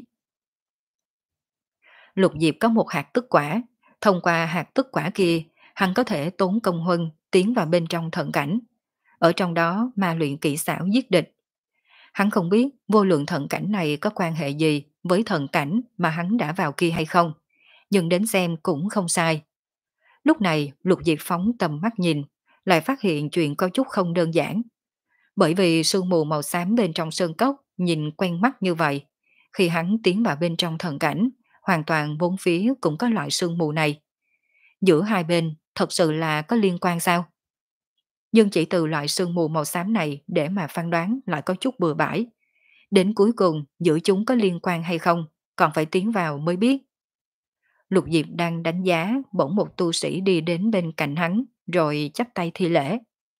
Lục Diệp có một hạt tức quả, thông qua hạt tức quả kia, hắn có thể tốn công huân tiến vào bên trong thần cảnh. ở trong đó ma luyện kỹ xảo giết địch. Hắn không biết vô lượng thần cảnh này có quan hệ gì với thần cảnh mà hắn đã vào kia hay không, nhưng đến xem cũng không sai. Lúc này Lục Diệp phóng tầm mắt nhìn, lại phát hiện chuyện có chút không đơn giản. Bởi vì sương mù màu xám bên trong sơn cốc nhìn quen mắt như vậy. Khi hắn tiến vào bên trong thần cảnh, hoàn toàn bốn phía cũng có loại sương mù này. Giữa hai bên thật sự là có liên quan sao? Nhưng chỉ từ loại sương mù màu xám này để mà phán đoán lại có chút bừa bãi. Đến cuối cùng giữa chúng có liên quan hay không, còn phải tiến vào mới biết. Lục Diệp đang đánh giá, bỗng một tu sĩ đi đến bên cạnh hắn, rồi chắp tay thi lễ.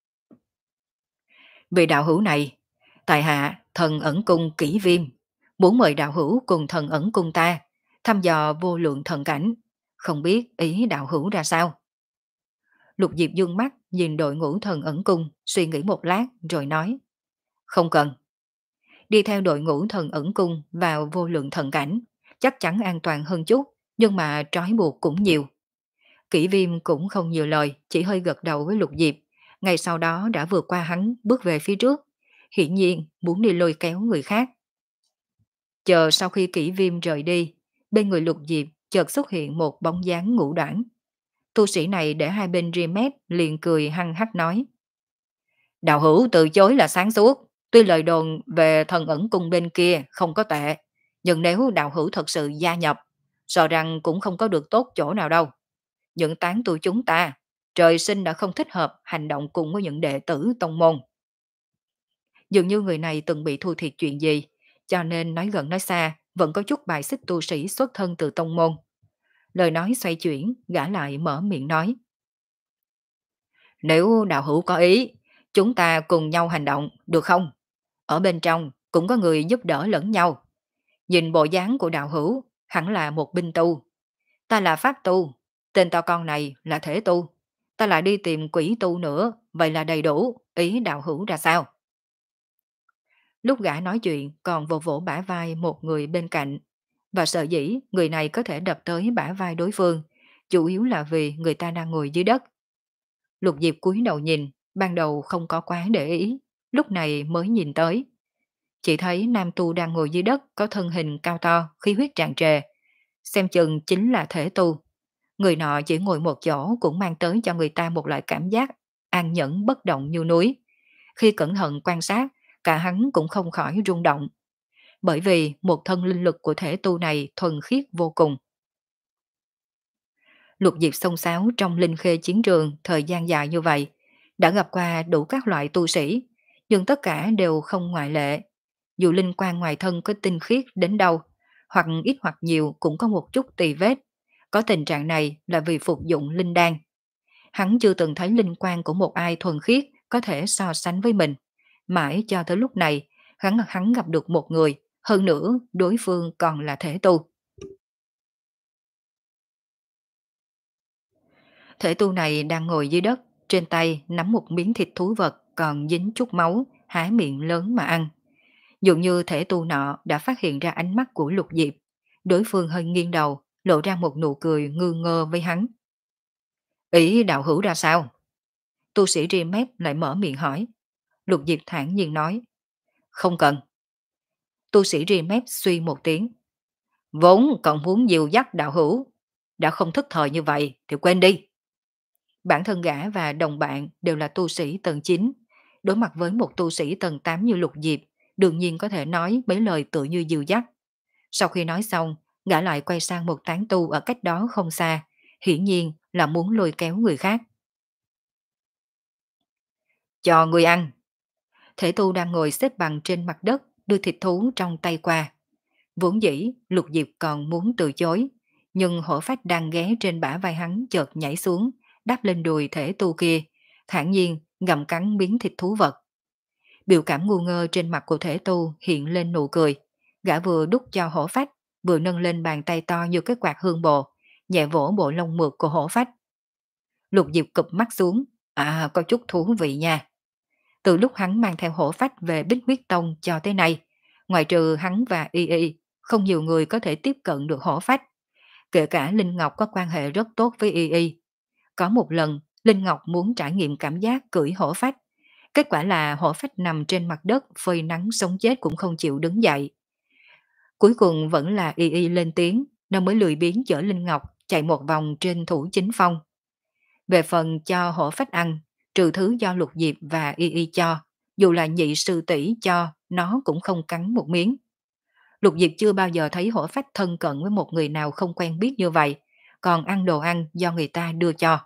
Vì đạo hữu này, tại hạ thần ẩn cung kỹ viêm, muốn mời đạo hữu cùng thần ẩn cung ta, thăm dò vô lượng thần cảnh, không biết ý đạo hữu ra sao. Lục Diệp dương mắt nhìn đội ngũ thần ẩn cung, suy nghĩ một lát rồi nói, không cần. Đi theo đội ngũ thần ẩn cung vào vô lượng thần cảnh, chắc chắn an toàn hơn chút, nhưng mà trói buộc cũng nhiều. Kỷ viêm cũng không nhiều lời, chỉ hơi gật đầu với Lục Diệp, ngay sau đó đã vượt qua hắn bước về phía trước, hiển nhiên muốn đi lôi kéo người khác. Chờ sau khi kỷ viêm rời đi, bên người Lục Diệp chợt xuất hiện một bóng dáng ngũ đoản. Tu sĩ này để hai bên ria mép liền cười hăng hắc nói. Đạo hữu từ chối là sáng suốt, tuy lời đồn về thần ẩn cung bên kia không có tệ, nhưng nếu đạo hữu thật sự gia nhập, sợ rằng cũng không có được tốt chỗ nào đâu. Những tán tu chúng ta, trời sinh đã không thích hợp hành động cùng với những đệ tử tông môn. Dường như người này từng bị thua thiệt chuyện gì, cho nên nói gần nói xa, vẫn có chút bài xích tu sĩ xuất thân từ tông môn. Lời nói xoay chuyển, gã lại mở miệng nói. Nếu đạo hữu có ý, chúng ta cùng nhau hành động, được không? Ở bên trong cũng có người giúp đỡ lẫn nhau. Nhìn bộ dáng của đạo hữu, hẳn là một binh tu. Ta là pháp tu, tên to con này là thể tu. Ta lại đi tìm quỷ tu nữa, vậy là đầy đủ, ý đạo hữu ra sao? Lúc gã nói chuyện còn vỗ vỗ bả vai một người bên cạnh. Và sợ dĩ người này có thể đập tới bả vai đối phương, chủ yếu là vì người ta đang ngồi dưới đất. Lục Diệp cúi đầu nhìn, ban đầu không có quá để ý, lúc này mới nhìn tới. Chỉ thấy nam tu đang ngồi dưới đất có thân hình cao to, khí huyết tràn trề. Xem chừng chính là thể tu. Người nọ chỉ ngồi một chỗ cũng mang tới cho người ta một loại cảm giác an nhẫn bất động như núi. Khi cẩn thận quan sát, cả hắn cũng không khỏi rung động. Bởi vì một thân linh lực của thể tu này thuần khiết vô cùng. Lục Diệp xông xáo trong linh khê chiến trường thời gian dài như vậy, đã gặp qua đủ các loại tu sĩ, nhưng tất cả đều không ngoại lệ. Dù linh quan ngoài thân có tinh khiết đến đâu, hoặc ít hoặc nhiều cũng có một chút tì vết. Có tình trạng này là vì phục dụng linh đan. Hắn chưa từng thấy linh quan của một ai thuần khiết có thể so sánh với mình. Mãi cho tới lúc này, hắn hắn gặp được một người, hơn nữa đối phương còn là thể tu. Thể tu này đang ngồi dưới đất, trên tay nắm một miếng thịt thú vật còn dính chút máu, há miệng lớn mà ăn. Dường như thể tu nọ đã phát hiện ra ánh mắt của Lục Diệp. Đối phương hơi nghiêng đầu, lộ ra một nụ cười ngư ngơ với hắn. Ý đạo hữu ra sao? Tu sĩ ria mép lại mở miệng hỏi. Lục Diệp thản nhiên nói. Không cần. Tu sĩ ria mép suy một tiếng. Vốn còn muốn dìu dắt đạo hữu. Đã không thức thời như vậy thì quên đi. Bản thân gã và đồng bạn đều là tu sĩ tầng chín. Đối mặt với một tu sĩ tầng tám như Lục Diệp, đương nhiên có thể nói mấy lời tự như dìu dắt. Sau khi nói xong, gã lại quay sang một tán tu ở cách đó không xa, hiển nhiên là muốn lôi kéo người khác. Cho người ăn. Thể tu đang ngồi xếp bằng trên mặt đất, đưa thịt thú trong tay qua. Vốn dĩ, Lục Diệp còn muốn từ chối, nhưng hổ phách đang ghé trên bả vai hắn chợt nhảy xuống, đáp lên đùi thể tu kia, thản nhiên gặm cắn miếng thịt thú vật. Biểu cảm ngu ngơ trên mặt của thể tu hiện lên nụ cười. Gã vừa đút cho hổ phách, vừa nâng lên bàn tay to như cái quạt hương bồ, nhẹ vỗ bộ lông mượt của hổ phách. Lục Diệp cụp mắt xuống, à có chút thú vị nha. Từ lúc hắn mang theo hổ phách về Bích Huyết Tông cho tới nay, ngoài trừ hắn và Y Y, không nhiều người có thể tiếp cận được hổ phách. Kể cả Linh Ngọc có quan hệ rất tốt với Y Y. Có một lần, Linh Ngọc muốn trải nghiệm cảm giác cưỡi hổ phách. Kết quả là hổ phách nằm trên mặt đất phơi nắng sống chết cũng không chịu đứng dậy. Cuối cùng vẫn là Y Y lên tiếng, nó mới lười biếng chở Linh Ngọc chạy một vòng trên thủ chính phong. Về phần cho hổ phách ăn, trừ thứ do Lục Diệp và Y Y cho, dù là nhị sư tỷ cho, nó cũng không cắn một miếng. Lục Diệp chưa bao giờ thấy hổ phách thân cận với một người nào không quen biết như vậy, còn ăn đồ ăn do người ta đưa cho.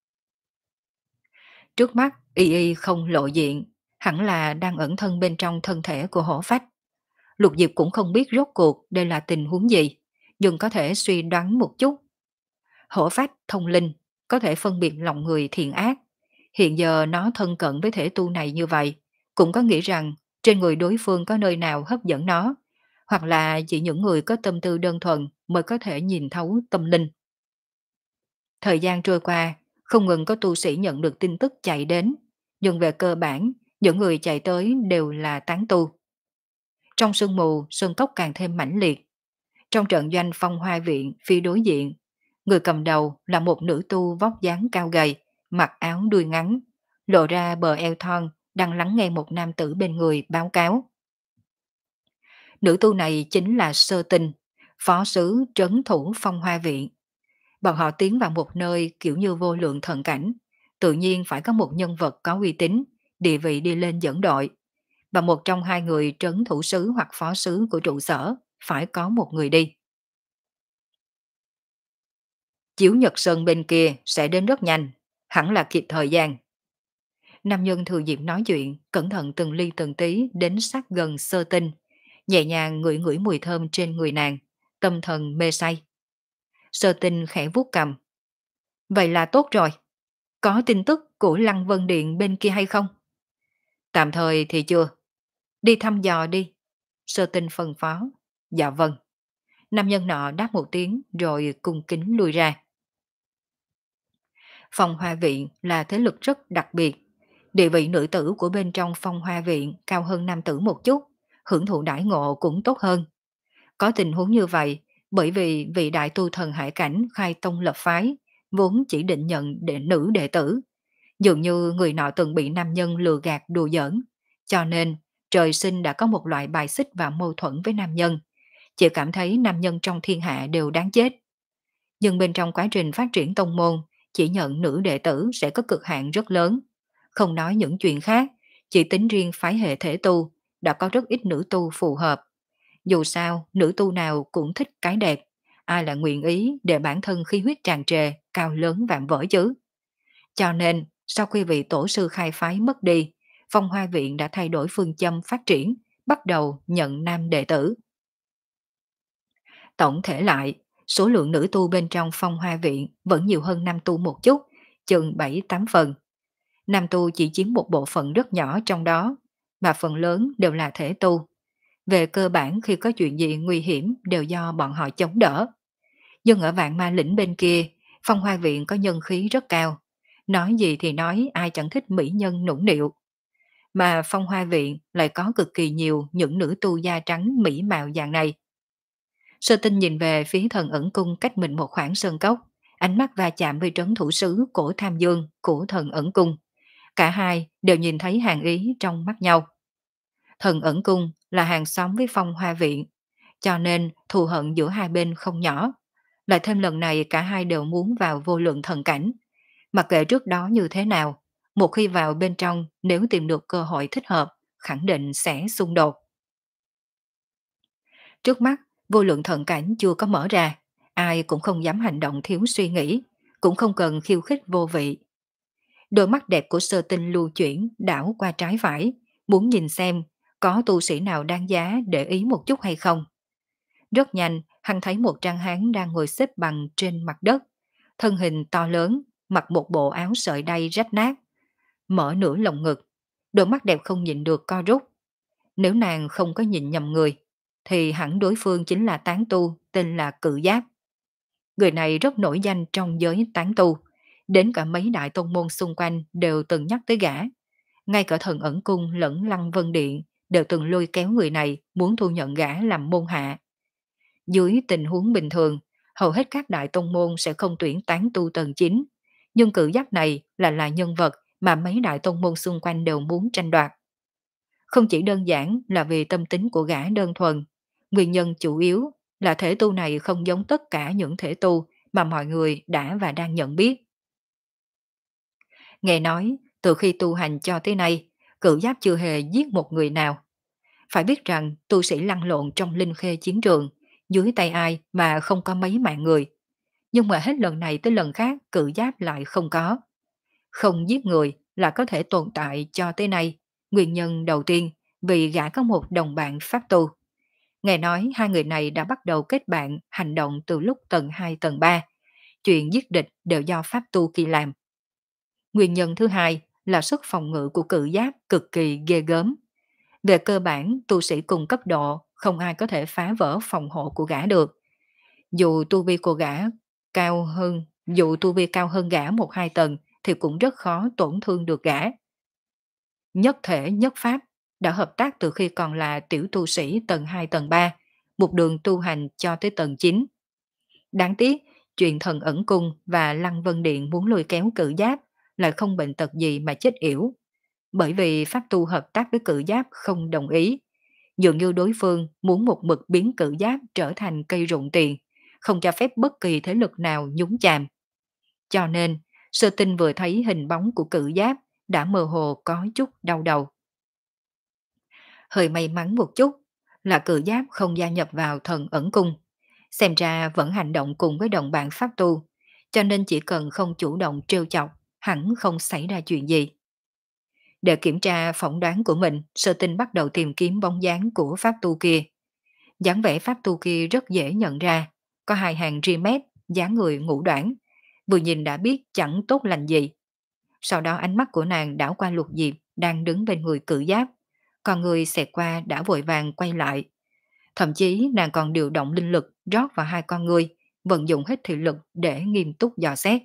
Trước mắt, Y Y không lộ diện, hẳn là đang ẩn thân bên trong thân thể của hổ phách. Lục Diệp cũng không biết rốt cuộc đây là tình huống gì, nhưng có thể suy đoán một chút. Hổ phách thông linh, có thể phân biệt lòng người thiện ác. Hiện giờ nó thân cận với thể tu này như vậy, cũng có nghĩ rằng trên người đối phương có nơi nào hấp dẫn nó, hoặc là chỉ những người có tâm tư đơn thuần mới có thể nhìn thấu tâm linh. Thời gian trôi qua, không ngừng có tu sĩ nhận được tin tức chạy đến, nhưng về cơ bản, những người chạy tới đều là tán tu. Trong sương mù, sơn cốc càng thêm mãnh liệt. Trong trận doanh Phong Hoa Viện phía đối diện, người cầm đầu là một nữ tu vóc dáng cao gầy, mặc áo đuôi ngắn, lộ ra bờ eo thon, đang lắng nghe một nam tử bên người báo cáo. Nữ tu này chính là Sơ Tinh, phó sứ trấn thủ Phong Hoa Viện. Bọn họ tiến vào một nơi kiểu như vô lượng thần cảnh, tự nhiên phải có một nhân vật có uy tín, địa vị đi lên dẫn đội. Và một trong hai người trấn thủ sứ hoặc phó sứ của trụ sở phải có một người đi. Chiếu Nhật Sơn bên kia sẽ đến rất nhanh, hẳn là kịp thời gian. Nam nhân thừa dịp nói chuyện, cẩn thận từng ly từng tí đến sát gần Sơ Tinh, nhẹ nhàng ngửi ngửi mùi thơm trên người nàng, tâm thần mê say. Sơ Tinh khẽ vuốt cầm. Vậy là tốt rồi. Có tin tức của Lăng Vân Điện bên kia hay không? Tạm thời thì chưa. Đi thăm dò đi. Sơ Tinh phân phó. Dạ vâng. Nam nhân nọ đáp một tiếng rồi cung kính lui ra. Phong Hoa Viện là thế lực rất đặc biệt. Địa vị nữ tử của bên trong Phong Hoa Viện cao hơn nam tử một chút, hưởng thụ đãi ngộ cũng tốt hơn. Có tình huống như vậy, bởi vì vị đại tu thần hải cảnh khai tông lập phái, vốn chỉ định nhận đệ nữ đệ tử. Dường như người nọ từng bị nam nhân lừa gạt đùa giỡn, cho nên trời sinh đã có một loại bài xích và mâu thuẫn với nam nhân. Chỉ cảm thấy nam nhân trong thiên hạ đều đáng chết. Nhưng bên trong quá trình phát triển tông môn, chỉ nhận nữ đệ tử sẽ có cực hạn rất lớn. Không nói những chuyện khác, chỉ tính riêng phái hệ thể tu, đã có rất ít nữ tu phù hợp. Dù sao, nữ tu nào cũng thích cái đẹp, ai lại nguyện ý để bản thân khí huyết tràn trề, cao lớn vạm vỡ chứ. Cho nên, sau khi vị tổ sư khai phái mất đi, Phong Hoa Viện đã thay đổi phương châm phát triển, bắt đầu nhận nam đệ tử. Tổng thể lại, số lượng nữ tu bên trong Phong Hoa Viện vẫn nhiều hơn nam tu một chút, chừng bảy tám phần. Nam tu chỉ chiếm một bộ phận rất nhỏ trong đó, mà phần lớn đều là thể tu. Về cơ bản khi có chuyện gì nguy hiểm đều do bọn họ chống đỡ. Nhưng ở Vạn Ma Lĩnh bên kia, Phong Hoa Viện có nhân khí rất cao. Nói gì thì nói, ai chẳng thích mỹ nhân nũng nịu. Mà Phong Hoa Viện lại có cực kỳ nhiều những nữ tu da trắng mỹ mạo dạng này. Sơ Tinh nhìn về phía thần ẩn cung cách mình một khoảng sơn cốc, ánh mắt va chạm với trấn thủ sứ cổ Tham Dương của thần ẩn cung. Cả hai đều nhìn thấy hàng ý trong mắt nhau. Thần ẩn cung là hàng xóm với Phong Hoa Viện, cho nên thù hận giữa hai bên không nhỏ. Lại thêm lần này cả hai đều muốn vào vô lượng thần cảnh. Mặc kệ trước đó như thế nào, một khi vào bên trong nếu tìm được cơ hội thích hợp, khẳng định sẽ xung đột. Trước mắt, vô lượng thần cảnh chưa có mở ra, ai cũng không dám hành động thiếu suy nghĩ, cũng không cần khiêu khích vô vị. Đôi mắt đẹp của Sơ Tinh lưu chuyển đảo qua trái phải, muốn nhìn xem có tu sĩ nào đáng giá để ý một chút hay không. Rất nhanh, hắn thấy một trang hán đang ngồi xếp bằng trên mặt đất, thân hình to lớn, mặc một bộ áo sợi đay rách nát, mở nửa lồng ngực, đôi mắt đẹp không nhịn được co rút. Nếu nàng không có nhìn nhầm người, thì hẳn đối phương chính là tán tu tên là Cự Giáp. Người này rất nổi danh trong giới tán tu, đến cả mấy đại tôn môn xung quanh đều từng nhắc tới gã. Ngay cả thần ẩn cung lẫn Lăng Vân Điện đều từng lôi kéo người này muốn thu nhận gã làm môn hạ. Dưới tình huống bình thường, hầu hết các đại tôn môn sẽ không tuyển tán tu tầng chín, nhưng Cự Giáp này là là nhân vật mà mấy đại tôn môn xung quanh đều muốn tranh đoạt. Không chỉ đơn giản là vì tâm tính của gã đơn thuần, nguyên nhân chủ yếu là thể tu này không giống tất cả những thể tu mà mọi người đã và đang nhận biết. Nghe nói, từ khi tu hành cho tới nay, cửu giáp chưa hề giết một người nào. Phải biết rằng tu sĩ lăn lộn trong linh khê chiến trường, dưới tay ai mà không có mấy mạng người. Nhưng mà hết lần này tới lần khác cửu giáp lại không có. Không giết người là có thể tồn tại cho tới nay. Nguyên nhân đầu tiên vì gã có một đồng bạn pháp tu. Nghe nói hai người này đã bắt đầu kết bạn hành động từ lúc tầng hai tầng ba. Chuyện giết địch đều do pháp tu kia làm. Nguyên nhân thứ hai là sức phòng ngự của cự giáp cực kỳ ghê gớm. Về cơ bản, tu sĩ cùng cấp độ không ai có thể phá vỡ phòng hộ của gã được. Dù tu vi của gã cao hơn, dù tu vi cao hơn gã một hai tầng thì cũng rất khó tổn thương được gã. Nhất thể nhất pháp đã hợp tác từ khi còn là tiểu tu sĩ tầng hai tầng ba, một đường tu hành cho tới tầng chín. Đáng tiếc, chuyện thần ẩn cung và Lăng Vân Điện muốn lôi kéo cự giáp lại không bệnh tật gì mà chết yểu. Bởi vì pháp tu hợp tác với cự giáp không đồng ý. Dường như đối phương muốn một mực biến cự giáp trở thành cây rụng tiền, không cho phép bất kỳ thế lực nào nhúng chàm. Cho nên, Sơ Tinh vừa thấy hình bóng của cự giáp đã mơ hồ có chút đau đầu. Hơi may mắn một chút là cự giáp không gia nhập vào thần ẩn cung. Xem ra vẫn hành động cùng với đồng bạn pháp tu, cho nên chỉ cần không chủ động trêu chọc, hẳn không xảy ra chuyện gì. Để kiểm tra phỏng đoán của mình, Sơ Tinh bắt đầu tìm kiếm bóng dáng của pháp tu kia. Dáng vẻ pháp tu kia rất dễ nhận ra, có hai hàng ria mép, dáng người ngũ đoản, vừa nhìn đã biết chẳng tốt lành gì. Sau đó ánh mắt của nàng đảo qua Lục Diệp đang đứng bên người cự giáp, còn người xẹt qua đã vội vàng quay lại. Thậm chí nàng còn điều động linh lực rót vào hai con người, vận dụng hết thị lực để nghiêm túc dò xét.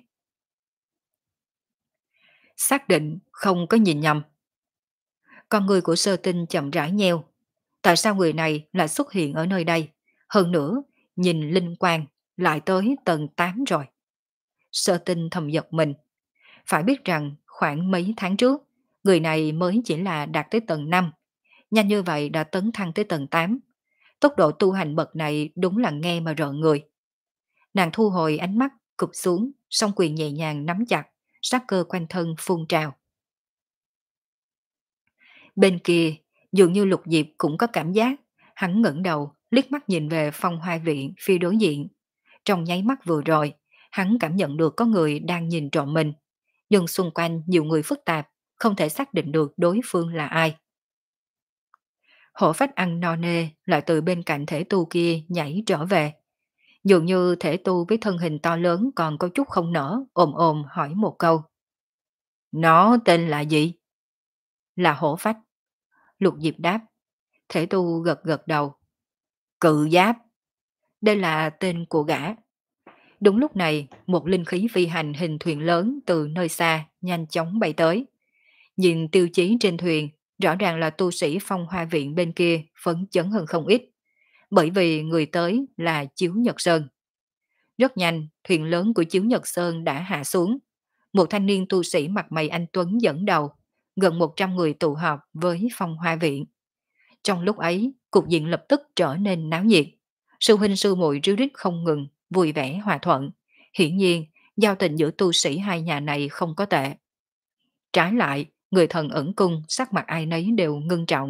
Xác định không có nhìn nhầm. Con người của Sơ Tinh chậm rãi nheo. Tại sao người này lại xuất hiện ở nơi đây? Hơn nữa, nhìn linh quang, lại tới tầng tám rồi. Sơ Tinh thầm giật mình. Phải biết rằng khoảng mấy tháng trước, người này mới chỉ là đạt tới tầng năm. Nhanh như vậy đã tấn thăng tới tầng tám. Tốc độ tu hành bậc này đúng là nghe mà rợn người. Nàng thu hồi ánh mắt, cụp xuống, song quyền nhẹ nhàng nắm chặt, sát cơ quanh thân phun trào. Bên kia, dường như Lục Diệp cũng có cảm giác, hắn ngẩng đầu, liếc mắt nhìn về phong hoa viện phía đối diện. Trong nháy mắt vừa rồi, hắn cảm nhận được có người đang nhìn trộm mình, nhưng xung quanh nhiều người phức tạp, không thể xác định được đối phương là ai. Hổ phách ăn no nê lại từ bên cạnh thể tu kia nhảy trở về. Dường như thể tu với thân hình to lớn còn có chút không nở, ồm ồm hỏi một câu. Nó tên là gì? Là hổ phách. Lục Diệp đáp. Thể tu gật gật đầu. Cự giáp. Đây là tên của gã. Đúng lúc này, một linh khí phi hành hình thuyền lớn từ nơi xa nhanh chóng bay tới. Nhìn tiêu chí trên thuyền, rõ ràng là tu sĩ phong hoa viện bên kia phấn chấn hơn không ít. Bởi vì người tới là Chiếu Nhật Sơn. Rất nhanh, thuyền lớn của Chiếu Nhật Sơn đã hạ xuống. Một thanh niên tu sĩ mặt mày anh Tuấn dẫn đầu, gần một trăm người tụ họp với phong hoa viện. Trong lúc ấy, cục diện lập tức trở nên náo nhiệt. Sư huynh sư muội ríu rít không ngừng, vui vẻ hòa thuận. Hiển nhiên, giao tình giữa tu sĩ hai nhà này không có tệ. Trái lại, người thần ẩn cung sắc mặt ai nấy đều ngưng trọng.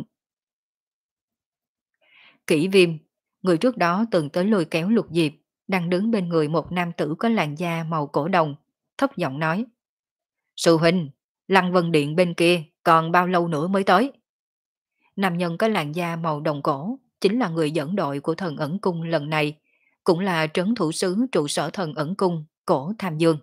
Kỷ Viêm, người trước đó từng tới lôi kéo Lục Diệp, đang đứng bên người một nam tử có làn da màu cổ đồng, thấp giọng nói. Sư huynh, Lăng Vân Điện bên kia còn bao lâu nữa mới tới? Nam nhân có làn da màu đồng cổ, chính là người dẫn đội của thần ẩn cung lần này, cũng là trấn thủ sứ trụ sở thần ẩn cung, Cổ Tham Dương.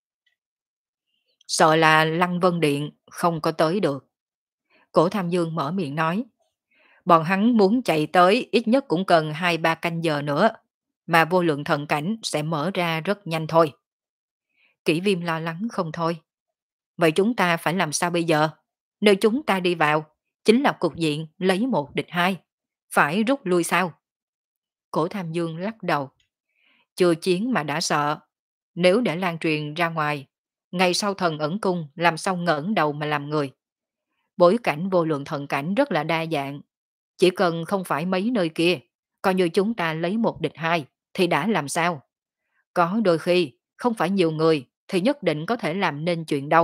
Sợ là Lăng Vân Điện không có tới được. Cổ Tham Dương mở miệng nói. Bọn hắn muốn chạy tới ít nhất cũng cần hai ba canh giờ nữa, mà vô lượng thần cảnh sẽ mở ra rất nhanh thôi. Kỷ Viêm lo lắng không thôi. Vậy chúng ta phải làm sao bây giờ? Nếu chúng ta đi vào, chính là cục diện lấy một địch hai. Phải rút lui sao? Cổ Tham Dương lắc đầu. Chưa chiến mà đã sợ. Nếu để lan truyền ra ngoài, Ngày sau thần ẩn cung làm sao ngẩng đầu mà làm người. Bối cảnh vô lượng thần cảnh rất là đa dạng. Chỉ cần không phải mấy nơi kia, coi như chúng ta lấy một địch hai, thì đã làm sao? Có đôi khi, không phải nhiều người thì nhất định có thể làm nên chuyện đâu.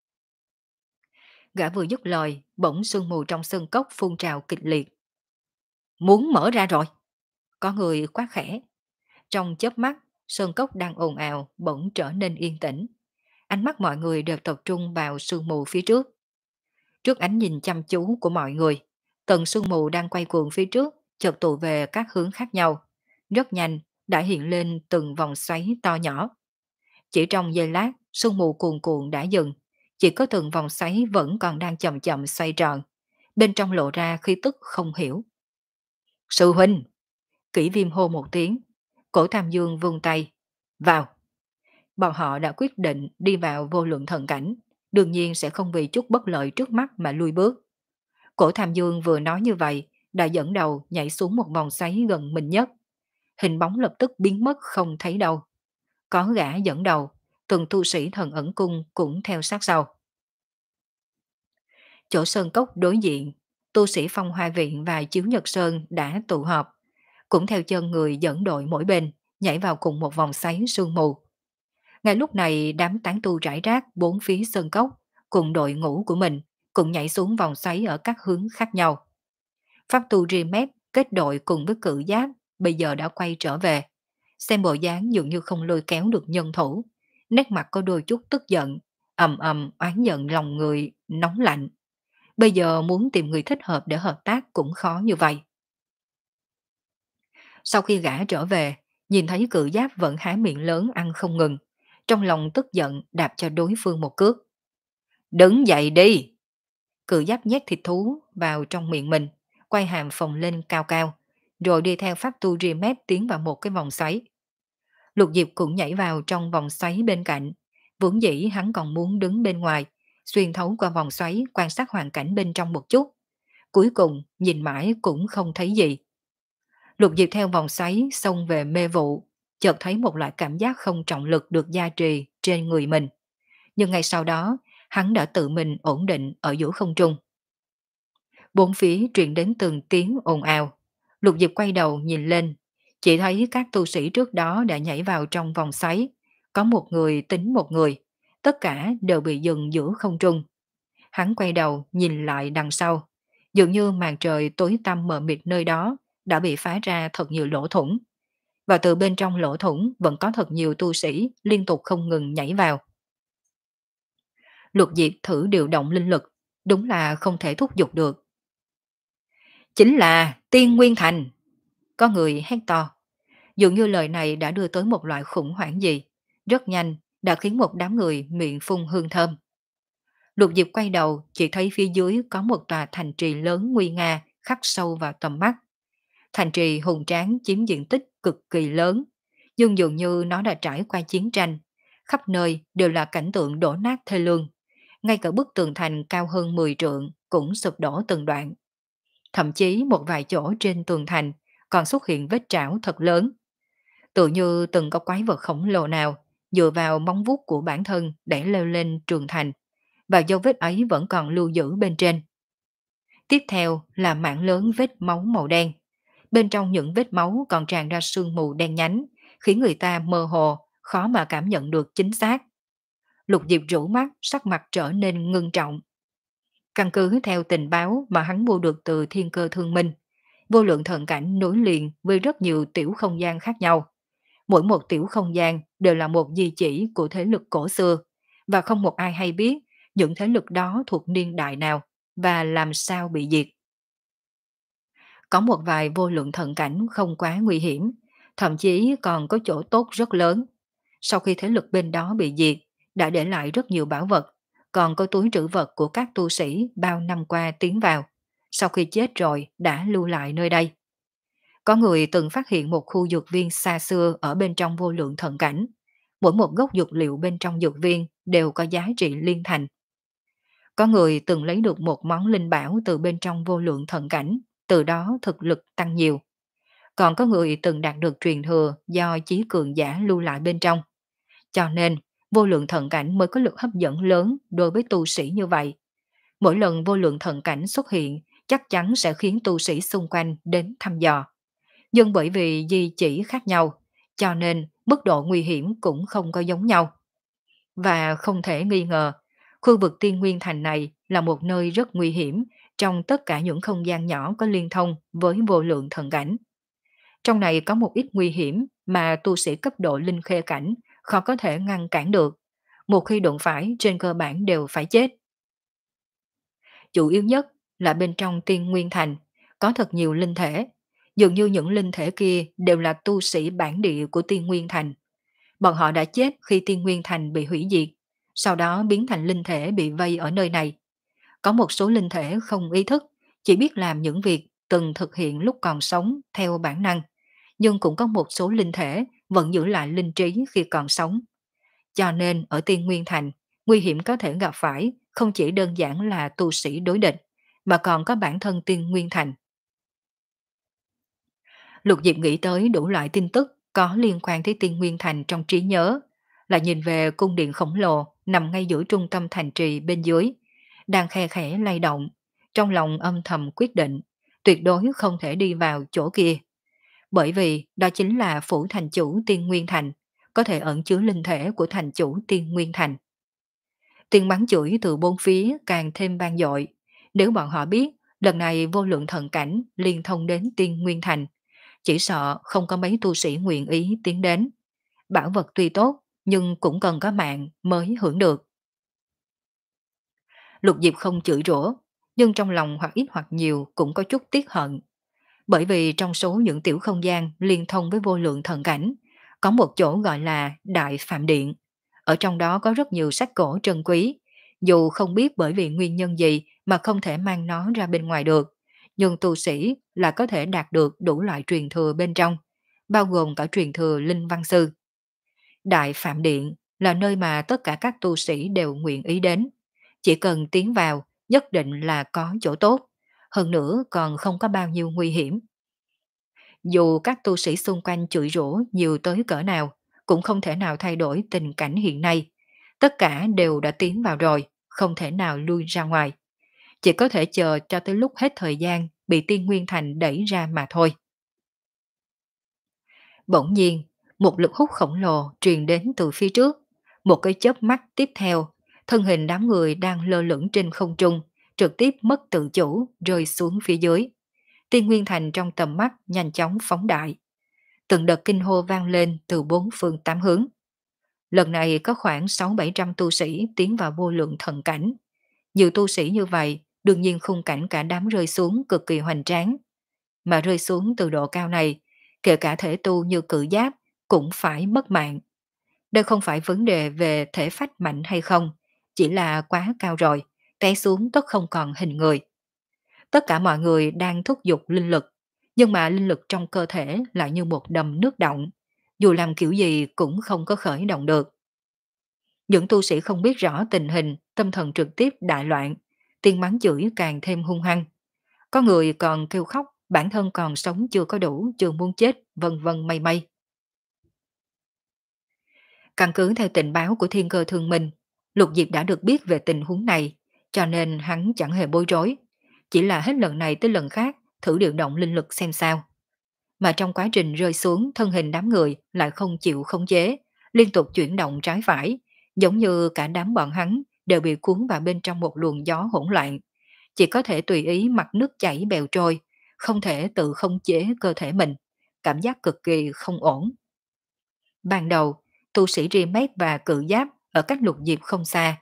Gã vừa dứt lời, bỗng sương mù trong sân cốc phun trào kịch liệt. Muốn mở ra rồi. Có người quát khẽ. Trong chớp mắt, sơn cốc đang ồn ào bỗng trở nên yên tĩnh. Ánh mắt mọi người đều tập trung vào sương mù phía trước. Trước ánh nhìn chăm chú của mọi người, tầng sương mù đang quay cuồng phía trước, chợt tụ về các hướng khác nhau. Rất nhanh, đã hiện lên từng vòng xoáy to nhỏ. Chỉ trong giây lát, sương mù cuồn cuộn đã dừng. Chỉ có từng vòng xoáy vẫn còn đang chậm chậm xoay tròn. Bên trong lộ ra khí tức không hiểu. Sư huynh! Kỷ Viêm hô một tiếng. Cổ Tam Dương vung tay. Vào! Bọn họ đã quyết định đi vào vô lượng thần cảnh. Đương nhiên sẽ không vì chút bất lợi trước mắt mà lui bước. Cổ Tham Dương vừa nói như vậy, đã dẫn đầu nhảy xuống một vòng xoáy gần mình nhất. Hình bóng lập tức biến mất không thấy đâu. Có gã dẫn đầu, từng tu sĩ thần ẩn cung cũng theo sát sau. Chỗ sơn cốc đối diện, tu sĩ Phong Hoa Viện và Chiếu Nhật Sơn đã tụ họp, cũng theo chân người dẫn đội mỗi bên, nhảy vào cùng một vòng xoáy sương mù. Ngay lúc này đám tán tu rải rác bốn phía sơn cốc, cùng đội ngũ của mình, cũng nhảy xuống vòng xoáy ở các hướng khác nhau. Pháp tu Rimet kết đội cùng với cự giáp bây giờ đã quay trở về. Xem bộ dáng dường như không lôi kéo được nhân thủ. Nét mặt có đôi chút tức giận, ầm ầm oán giận lòng người nóng lạnh. Bây giờ muốn tìm người thích hợp để hợp tác cũng khó như vậy. Sau khi gã trở về, nhìn thấy cự giáp vẫn há miệng lớn ăn không ngừng. Trong lòng tức giận đạp cho đối phương một cước. Đứng dậy đi! Cự giáp nhét thịt thú vào trong miệng mình, quay hàm phồng lên cao cao, rồi đi theo pháp tu Rimet tiến vào một cái vòng xoáy. Lục Diệp cũng nhảy vào trong vòng xoáy bên cạnh, vốn dĩ hắn còn muốn đứng bên ngoài, xuyên thấu qua vòng xoáy quan sát hoàn cảnh bên trong một chút. Cuối cùng nhìn mãi cũng không thấy gì. Lục Diệp theo vòng xoáy xông về mê vụ, chợt thấy một loại cảm giác không trọng lực được gia trì trên người mình. Nhưng ngay sau đó, hắn đã tự mình ổn định ở giữa không trung. Bốn phía truyền đến từng tiếng ồn ào. Lục Diệp quay đầu nhìn lên, chỉ thấy các tu sĩ trước đó đã nhảy vào trong vòng xoáy. Có một người tính một người, tất cả đều bị dừng giữa không trung. Hắn quay đầu nhìn lại đằng sau, dường như màn trời tối tăm mờ mịt nơi đó đã bị phá ra thật nhiều lỗ thủng. Và từ bên trong lỗ thủng vẫn có thật nhiều tu sĩ liên tục không ngừng nhảy vào. Lục Diệp thử điều động linh lực, đúng là không thể thúc giục được. Chính là Tiên Nguyên Thành. Có người hét to. Dường như lời này đã đưa tới một loại khủng hoảng gì. Rất nhanh, đã khiến một đám người miệng phun hương thơm. Lục Diệp quay đầu, chỉ thấy phía dưới có một tòa thành trì lớn nguy nga khắc sâu vào tầm mắt. Thành trì hùng tráng chiếm diện tích cực kỳ lớn, nhưng dường như nó đã trải qua chiến tranh. Khắp nơi đều là cảnh tượng đổ nát thê lương. Ngay cả bức tường thành cao hơn mười trượng cũng sụp đổ từng đoạn. Thậm chí một vài chỗ trên tường thành còn xuất hiện vết trảo thật lớn. Tự như từng có quái vật khổng lồ nào dựa vào móng vuốt của bản thân để leo lên tường thành, và dấu vết ấy vẫn còn lưu giữ bên trên. Tiếp theo là mảng lớn vết máu màu đen. Bên trong những vết máu còn tràn ra sương mù đen nhánh, khiến người ta mơ hồ, khó mà cảm nhận được chính xác. Lục Diệp rũ mắt, sắc mặt trở nên ngưng trọng. Căn cứ theo tình báo mà hắn mua được từ Thiên Cơ Thương Minh, vô lượng thần cảnh nối liền với rất nhiều tiểu không gian khác nhau. Mỗi một tiểu không gian đều là một di chỉ của thế lực cổ xưa, và không một ai hay biết những thế lực đó thuộc niên đại nào và làm sao bị diệt. Có một vài vô lượng thần cảnh không quá nguy hiểm, thậm chí còn có chỗ tốt rất lớn. Sau khi thế lực bên đó bị diệt, đã để lại rất nhiều bảo vật, còn có túi trữ vật của các tu sĩ bao năm qua tiến vào. Sau khi chết rồi đã lưu lại nơi đây. Có người từng phát hiện một khu dược viên xa xưa ở bên trong vô lượng thần cảnh. Mỗi một gốc dược liệu bên trong dược viên đều có giá trị liên thành. Có người từng lấy được một món linh bảo từ bên trong vô lượng thần cảnh, từ đó thực lực tăng nhiều. Còn có người từng đạt được truyền thừa do chí cường giả lưu lại bên trong. Cho nên, vô lượng thần cảnh mới có lực hấp dẫn lớn đối với tu sĩ như vậy. Mỗi lần vô lượng thần cảnh xuất hiện, chắc chắn sẽ khiến tu sĩ xung quanh đến thăm dò. Nhưng bởi vì di chỉ khác nhau, cho nên mức độ nguy hiểm cũng không có giống nhau. Và không thể nghi ngờ, khu vực Tiên Nguyên Thành này là một nơi rất nguy hiểm trong tất cả những không gian nhỏ có liên thông với vô lượng thần cảnh. Trong này có một ít nguy hiểm mà tu sĩ cấp độ linh khê cảnh khó có thể ngăn cản được. Một khi đụng phải trên cơ bản đều phải chết. Chủ yếu nhất là bên trong Tiên Nguyên Thành có thật nhiều linh thể. Dường như những linh thể kia đều là tu sĩ bản địa của Tiên Nguyên Thành. Bọn họ đã chết khi Tiên Nguyên Thành bị hủy diệt, sau đó biến thành linh thể bị vây ở nơi này. Có một số linh thể không ý thức, chỉ biết làm những việc từng thực hiện lúc còn sống theo bản năng. Nhưng cũng có một số linh thể vẫn giữ lại linh trí khi còn sống. Cho nên ở Tiên Nguyên Thành, nguy hiểm có thể gặp phải không chỉ đơn giản là tu sĩ đối địch, mà còn có bản thân Tiên Nguyên Thành. Lục Diệp nghĩ tới đủ loại tin tức có liên quan tới Tiên Nguyên Thành trong trí nhớ, lại nhìn về cung điện khổng lồ nằm ngay giữa trung tâm thành trì bên dưới, đang khe khẽ lay động, trong lòng âm thầm quyết định, tuyệt đối không thể đi vào chỗ kia. Bởi vì đó chính là phủ thành chủ Tiên Nguyên Thành, có thể ẩn chứa linh thể của thành chủ Tiên Nguyên Thành. Tiếng bắn chửi từ bốn phía càng thêm vang dội. Nếu bọn họ biết lần này vô lượng thần cảnh liên thông đến Tiên Nguyên Thành, chỉ sợ không có mấy tu sĩ nguyện ý tiến đến. Bảo vật tuy tốt, nhưng cũng cần có mạng mới hưởng được. Lục Diệp không chửi rủa, nhưng trong lòng hoặc ít hoặc nhiều cũng có chút tiếc hận. Bởi vì trong số những tiểu không gian liên thông với vô lượng thần cảnh, có một chỗ gọi là Đại Phạm Điện. Ở trong đó có rất nhiều sách cổ trân quý, dù không biết bởi vì nguyên nhân gì mà không thể mang nó ra bên ngoài được, nhưng tu sĩ là có thể đạt được đủ loại truyền thừa bên trong, bao gồm cả truyền thừa Linh Văn Sư. Đại Phạm Điện là nơi mà tất cả các tu sĩ đều nguyện ý đến. Chỉ cần tiến vào, nhất định là có chỗ tốt, hơn nữa còn không có bao nhiêu nguy hiểm. Dù các tu sĩ xung quanh chửi rủa nhiều tới cỡ nào, cũng không thể nào thay đổi tình cảnh hiện nay. Tất cả đều đã tiến vào rồi, không thể nào lui ra ngoài. Chỉ có thể chờ cho tới lúc hết thời gian bị Tiên Nguyên Thành đẩy ra mà thôi. Bỗng nhiên, một lực hút khổng lồ truyền đến từ phía trước. Một cái chớp mắt tiếp theo, thân hình đám người đang lơ lửng trên không trung, trực tiếp mất tự chủ rơi xuống phía dưới. Tiên Nguyên Thành trong tầm mắt nhanh chóng phóng đại. Từng đợt kinh hô vang lên từ bốn phương tám hướng. Lần này có khoảng sáu bảy trăm tu sĩ tiến vào vô lượng thần cảnh. Nhiều tu sĩ như vậy, đương nhiên khung cảnh cả đám rơi xuống cực kỳ hoành tráng. Mà rơi xuống từ độ cao này, kể cả thể tu như cự giáp cũng phải mất mạng. Đây không phải vấn đề về thể phách mạnh hay không, chỉ là quá cao rồi, té xuống tất không còn hình người. Tất cả mọi người đang thúc giục linh lực, nhưng mà linh lực trong cơ thể lại như một đầm nước động, dù làm kiểu gì cũng không có khởi động được. Những tu sĩ không biết rõ tình hình, tâm thần trực tiếp đại loạn, tiếng mắng chửi càng thêm hung hăng. Có người còn kêu khóc, bản thân còn sống chưa có đủ, chưa muốn chết, vân vân mây mây. Căn cứ theo tình báo của Thiên Cơ Thương Minh, Lục Diệp đã được biết về tình huống này, cho nên hắn chẳng hề bối rối. Chỉ là hết lần này tới lần khác, thử điều động linh lực xem sao. Mà trong quá trình rơi xuống, thân hình đám người lại không chịu khống chế, liên tục chuyển động trái phải, giống như cả đám bọn hắn đều bị cuốn vào bên trong một luồng gió hỗn loạn. Chỉ có thể tùy ý mặt nước chảy bèo trôi, không thể tự khống chế cơ thể mình. Cảm giác cực kỳ không ổn. Ban đầu, tu sĩ Rimet và cự giáp ở cách Lục Diệp không xa.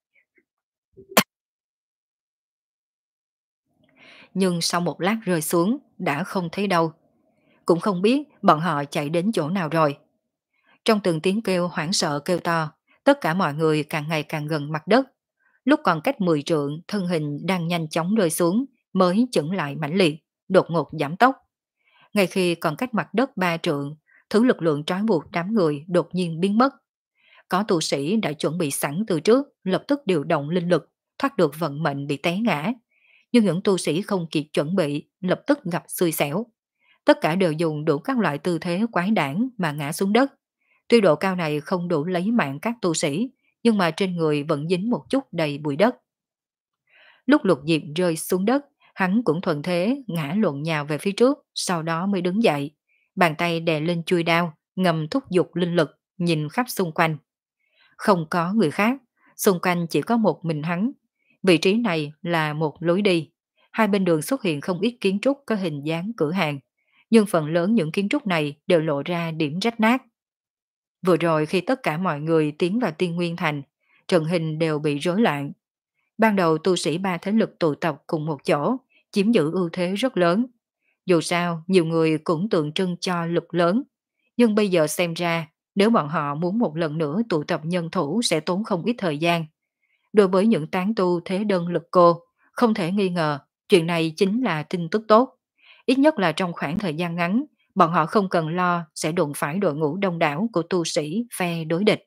Nhưng sau một lát rơi xuống, đã không thấy đâu. Cũng không biết bọn họ chạy đến chỗ nào rồi. Trong từng tiếng kêu hoảng sợ kêu to, tất cả mọi người càng ngày càng gần mặt đất. Lúc còn cách mười trượng, thân hình đang nhanh chóng rơi xuống, mới chững lại mãnh liệt, đột ngột giảm tốc. Ngay khi còn cách mặt đất ba trượng, thứ lực lượng trói buộc đám người đột nhiên biến mất. Có tu sĩ đã chuẩn bị sẵn từ trước, lập tức điều động linh lực, thoát được vận mệnh bị té ngã. Nhưng những tu sĩ không kịp chuẩn bị, lập tức gặp xui xẻo. Tất cả đều dùng đủ các loại tư thế quái đản mà ngã xuống đất. Tuy độ cao này không đủ lấy mạng các tu sĩ, nhưng mà trên người vẫn dính một chút đầy bụi đất. Lúc Lục Diệp rơi xuống đất, hắn cũng thuận thế ngã lộn nhào về phía trước, sau đó mới đứng dậy. Bàn tay đè lên chuôi đao, ngầm thúc giục linh lực, nhìn khắp xung quanh. Không có người khác, xung quanh chỉ có một mình hắn. Vị trí này là một lối đi. Hai bên đường xuất hiện không ít kiến trúc có hình dáng cửa hàng, nhưng phần lớn những kiến trúc này đều lộ ra điểm rách nát. Vừa rồi khi tất cả mọi người tiến vào Tiên Nguyên Thành, trận hình đều bị rối loạn. Ban đầu tu sĩ ba thế lực tụ tập cùng một chỗ, chiếm giữ ưu thế rất lớn. Dù sao, nhiều người cũng tượng trưng cho lực lớn. Nhưng bây giờ xem ra, nếu bọn họ muốn một lần nữa tụ tập nhân thủ sẽ tốn không ít thời gian. Đối với những tán tu thế đơn lực cô, không thể nghi ngờ, chuyện này chính là tin tức tốt. Ít nhất là trong khoảng thời gian ngắn, bọn họ không cần lo sẽ đụng phải đội ngũ đông đảo của tu sĩ phe đối địch.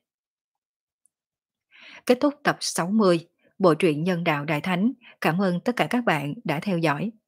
Kết thúc tập sáu mươi, bộ truyện Nhân đạo Đại Thánh. Cảm ơn tất cả các bạn đã theo dõi.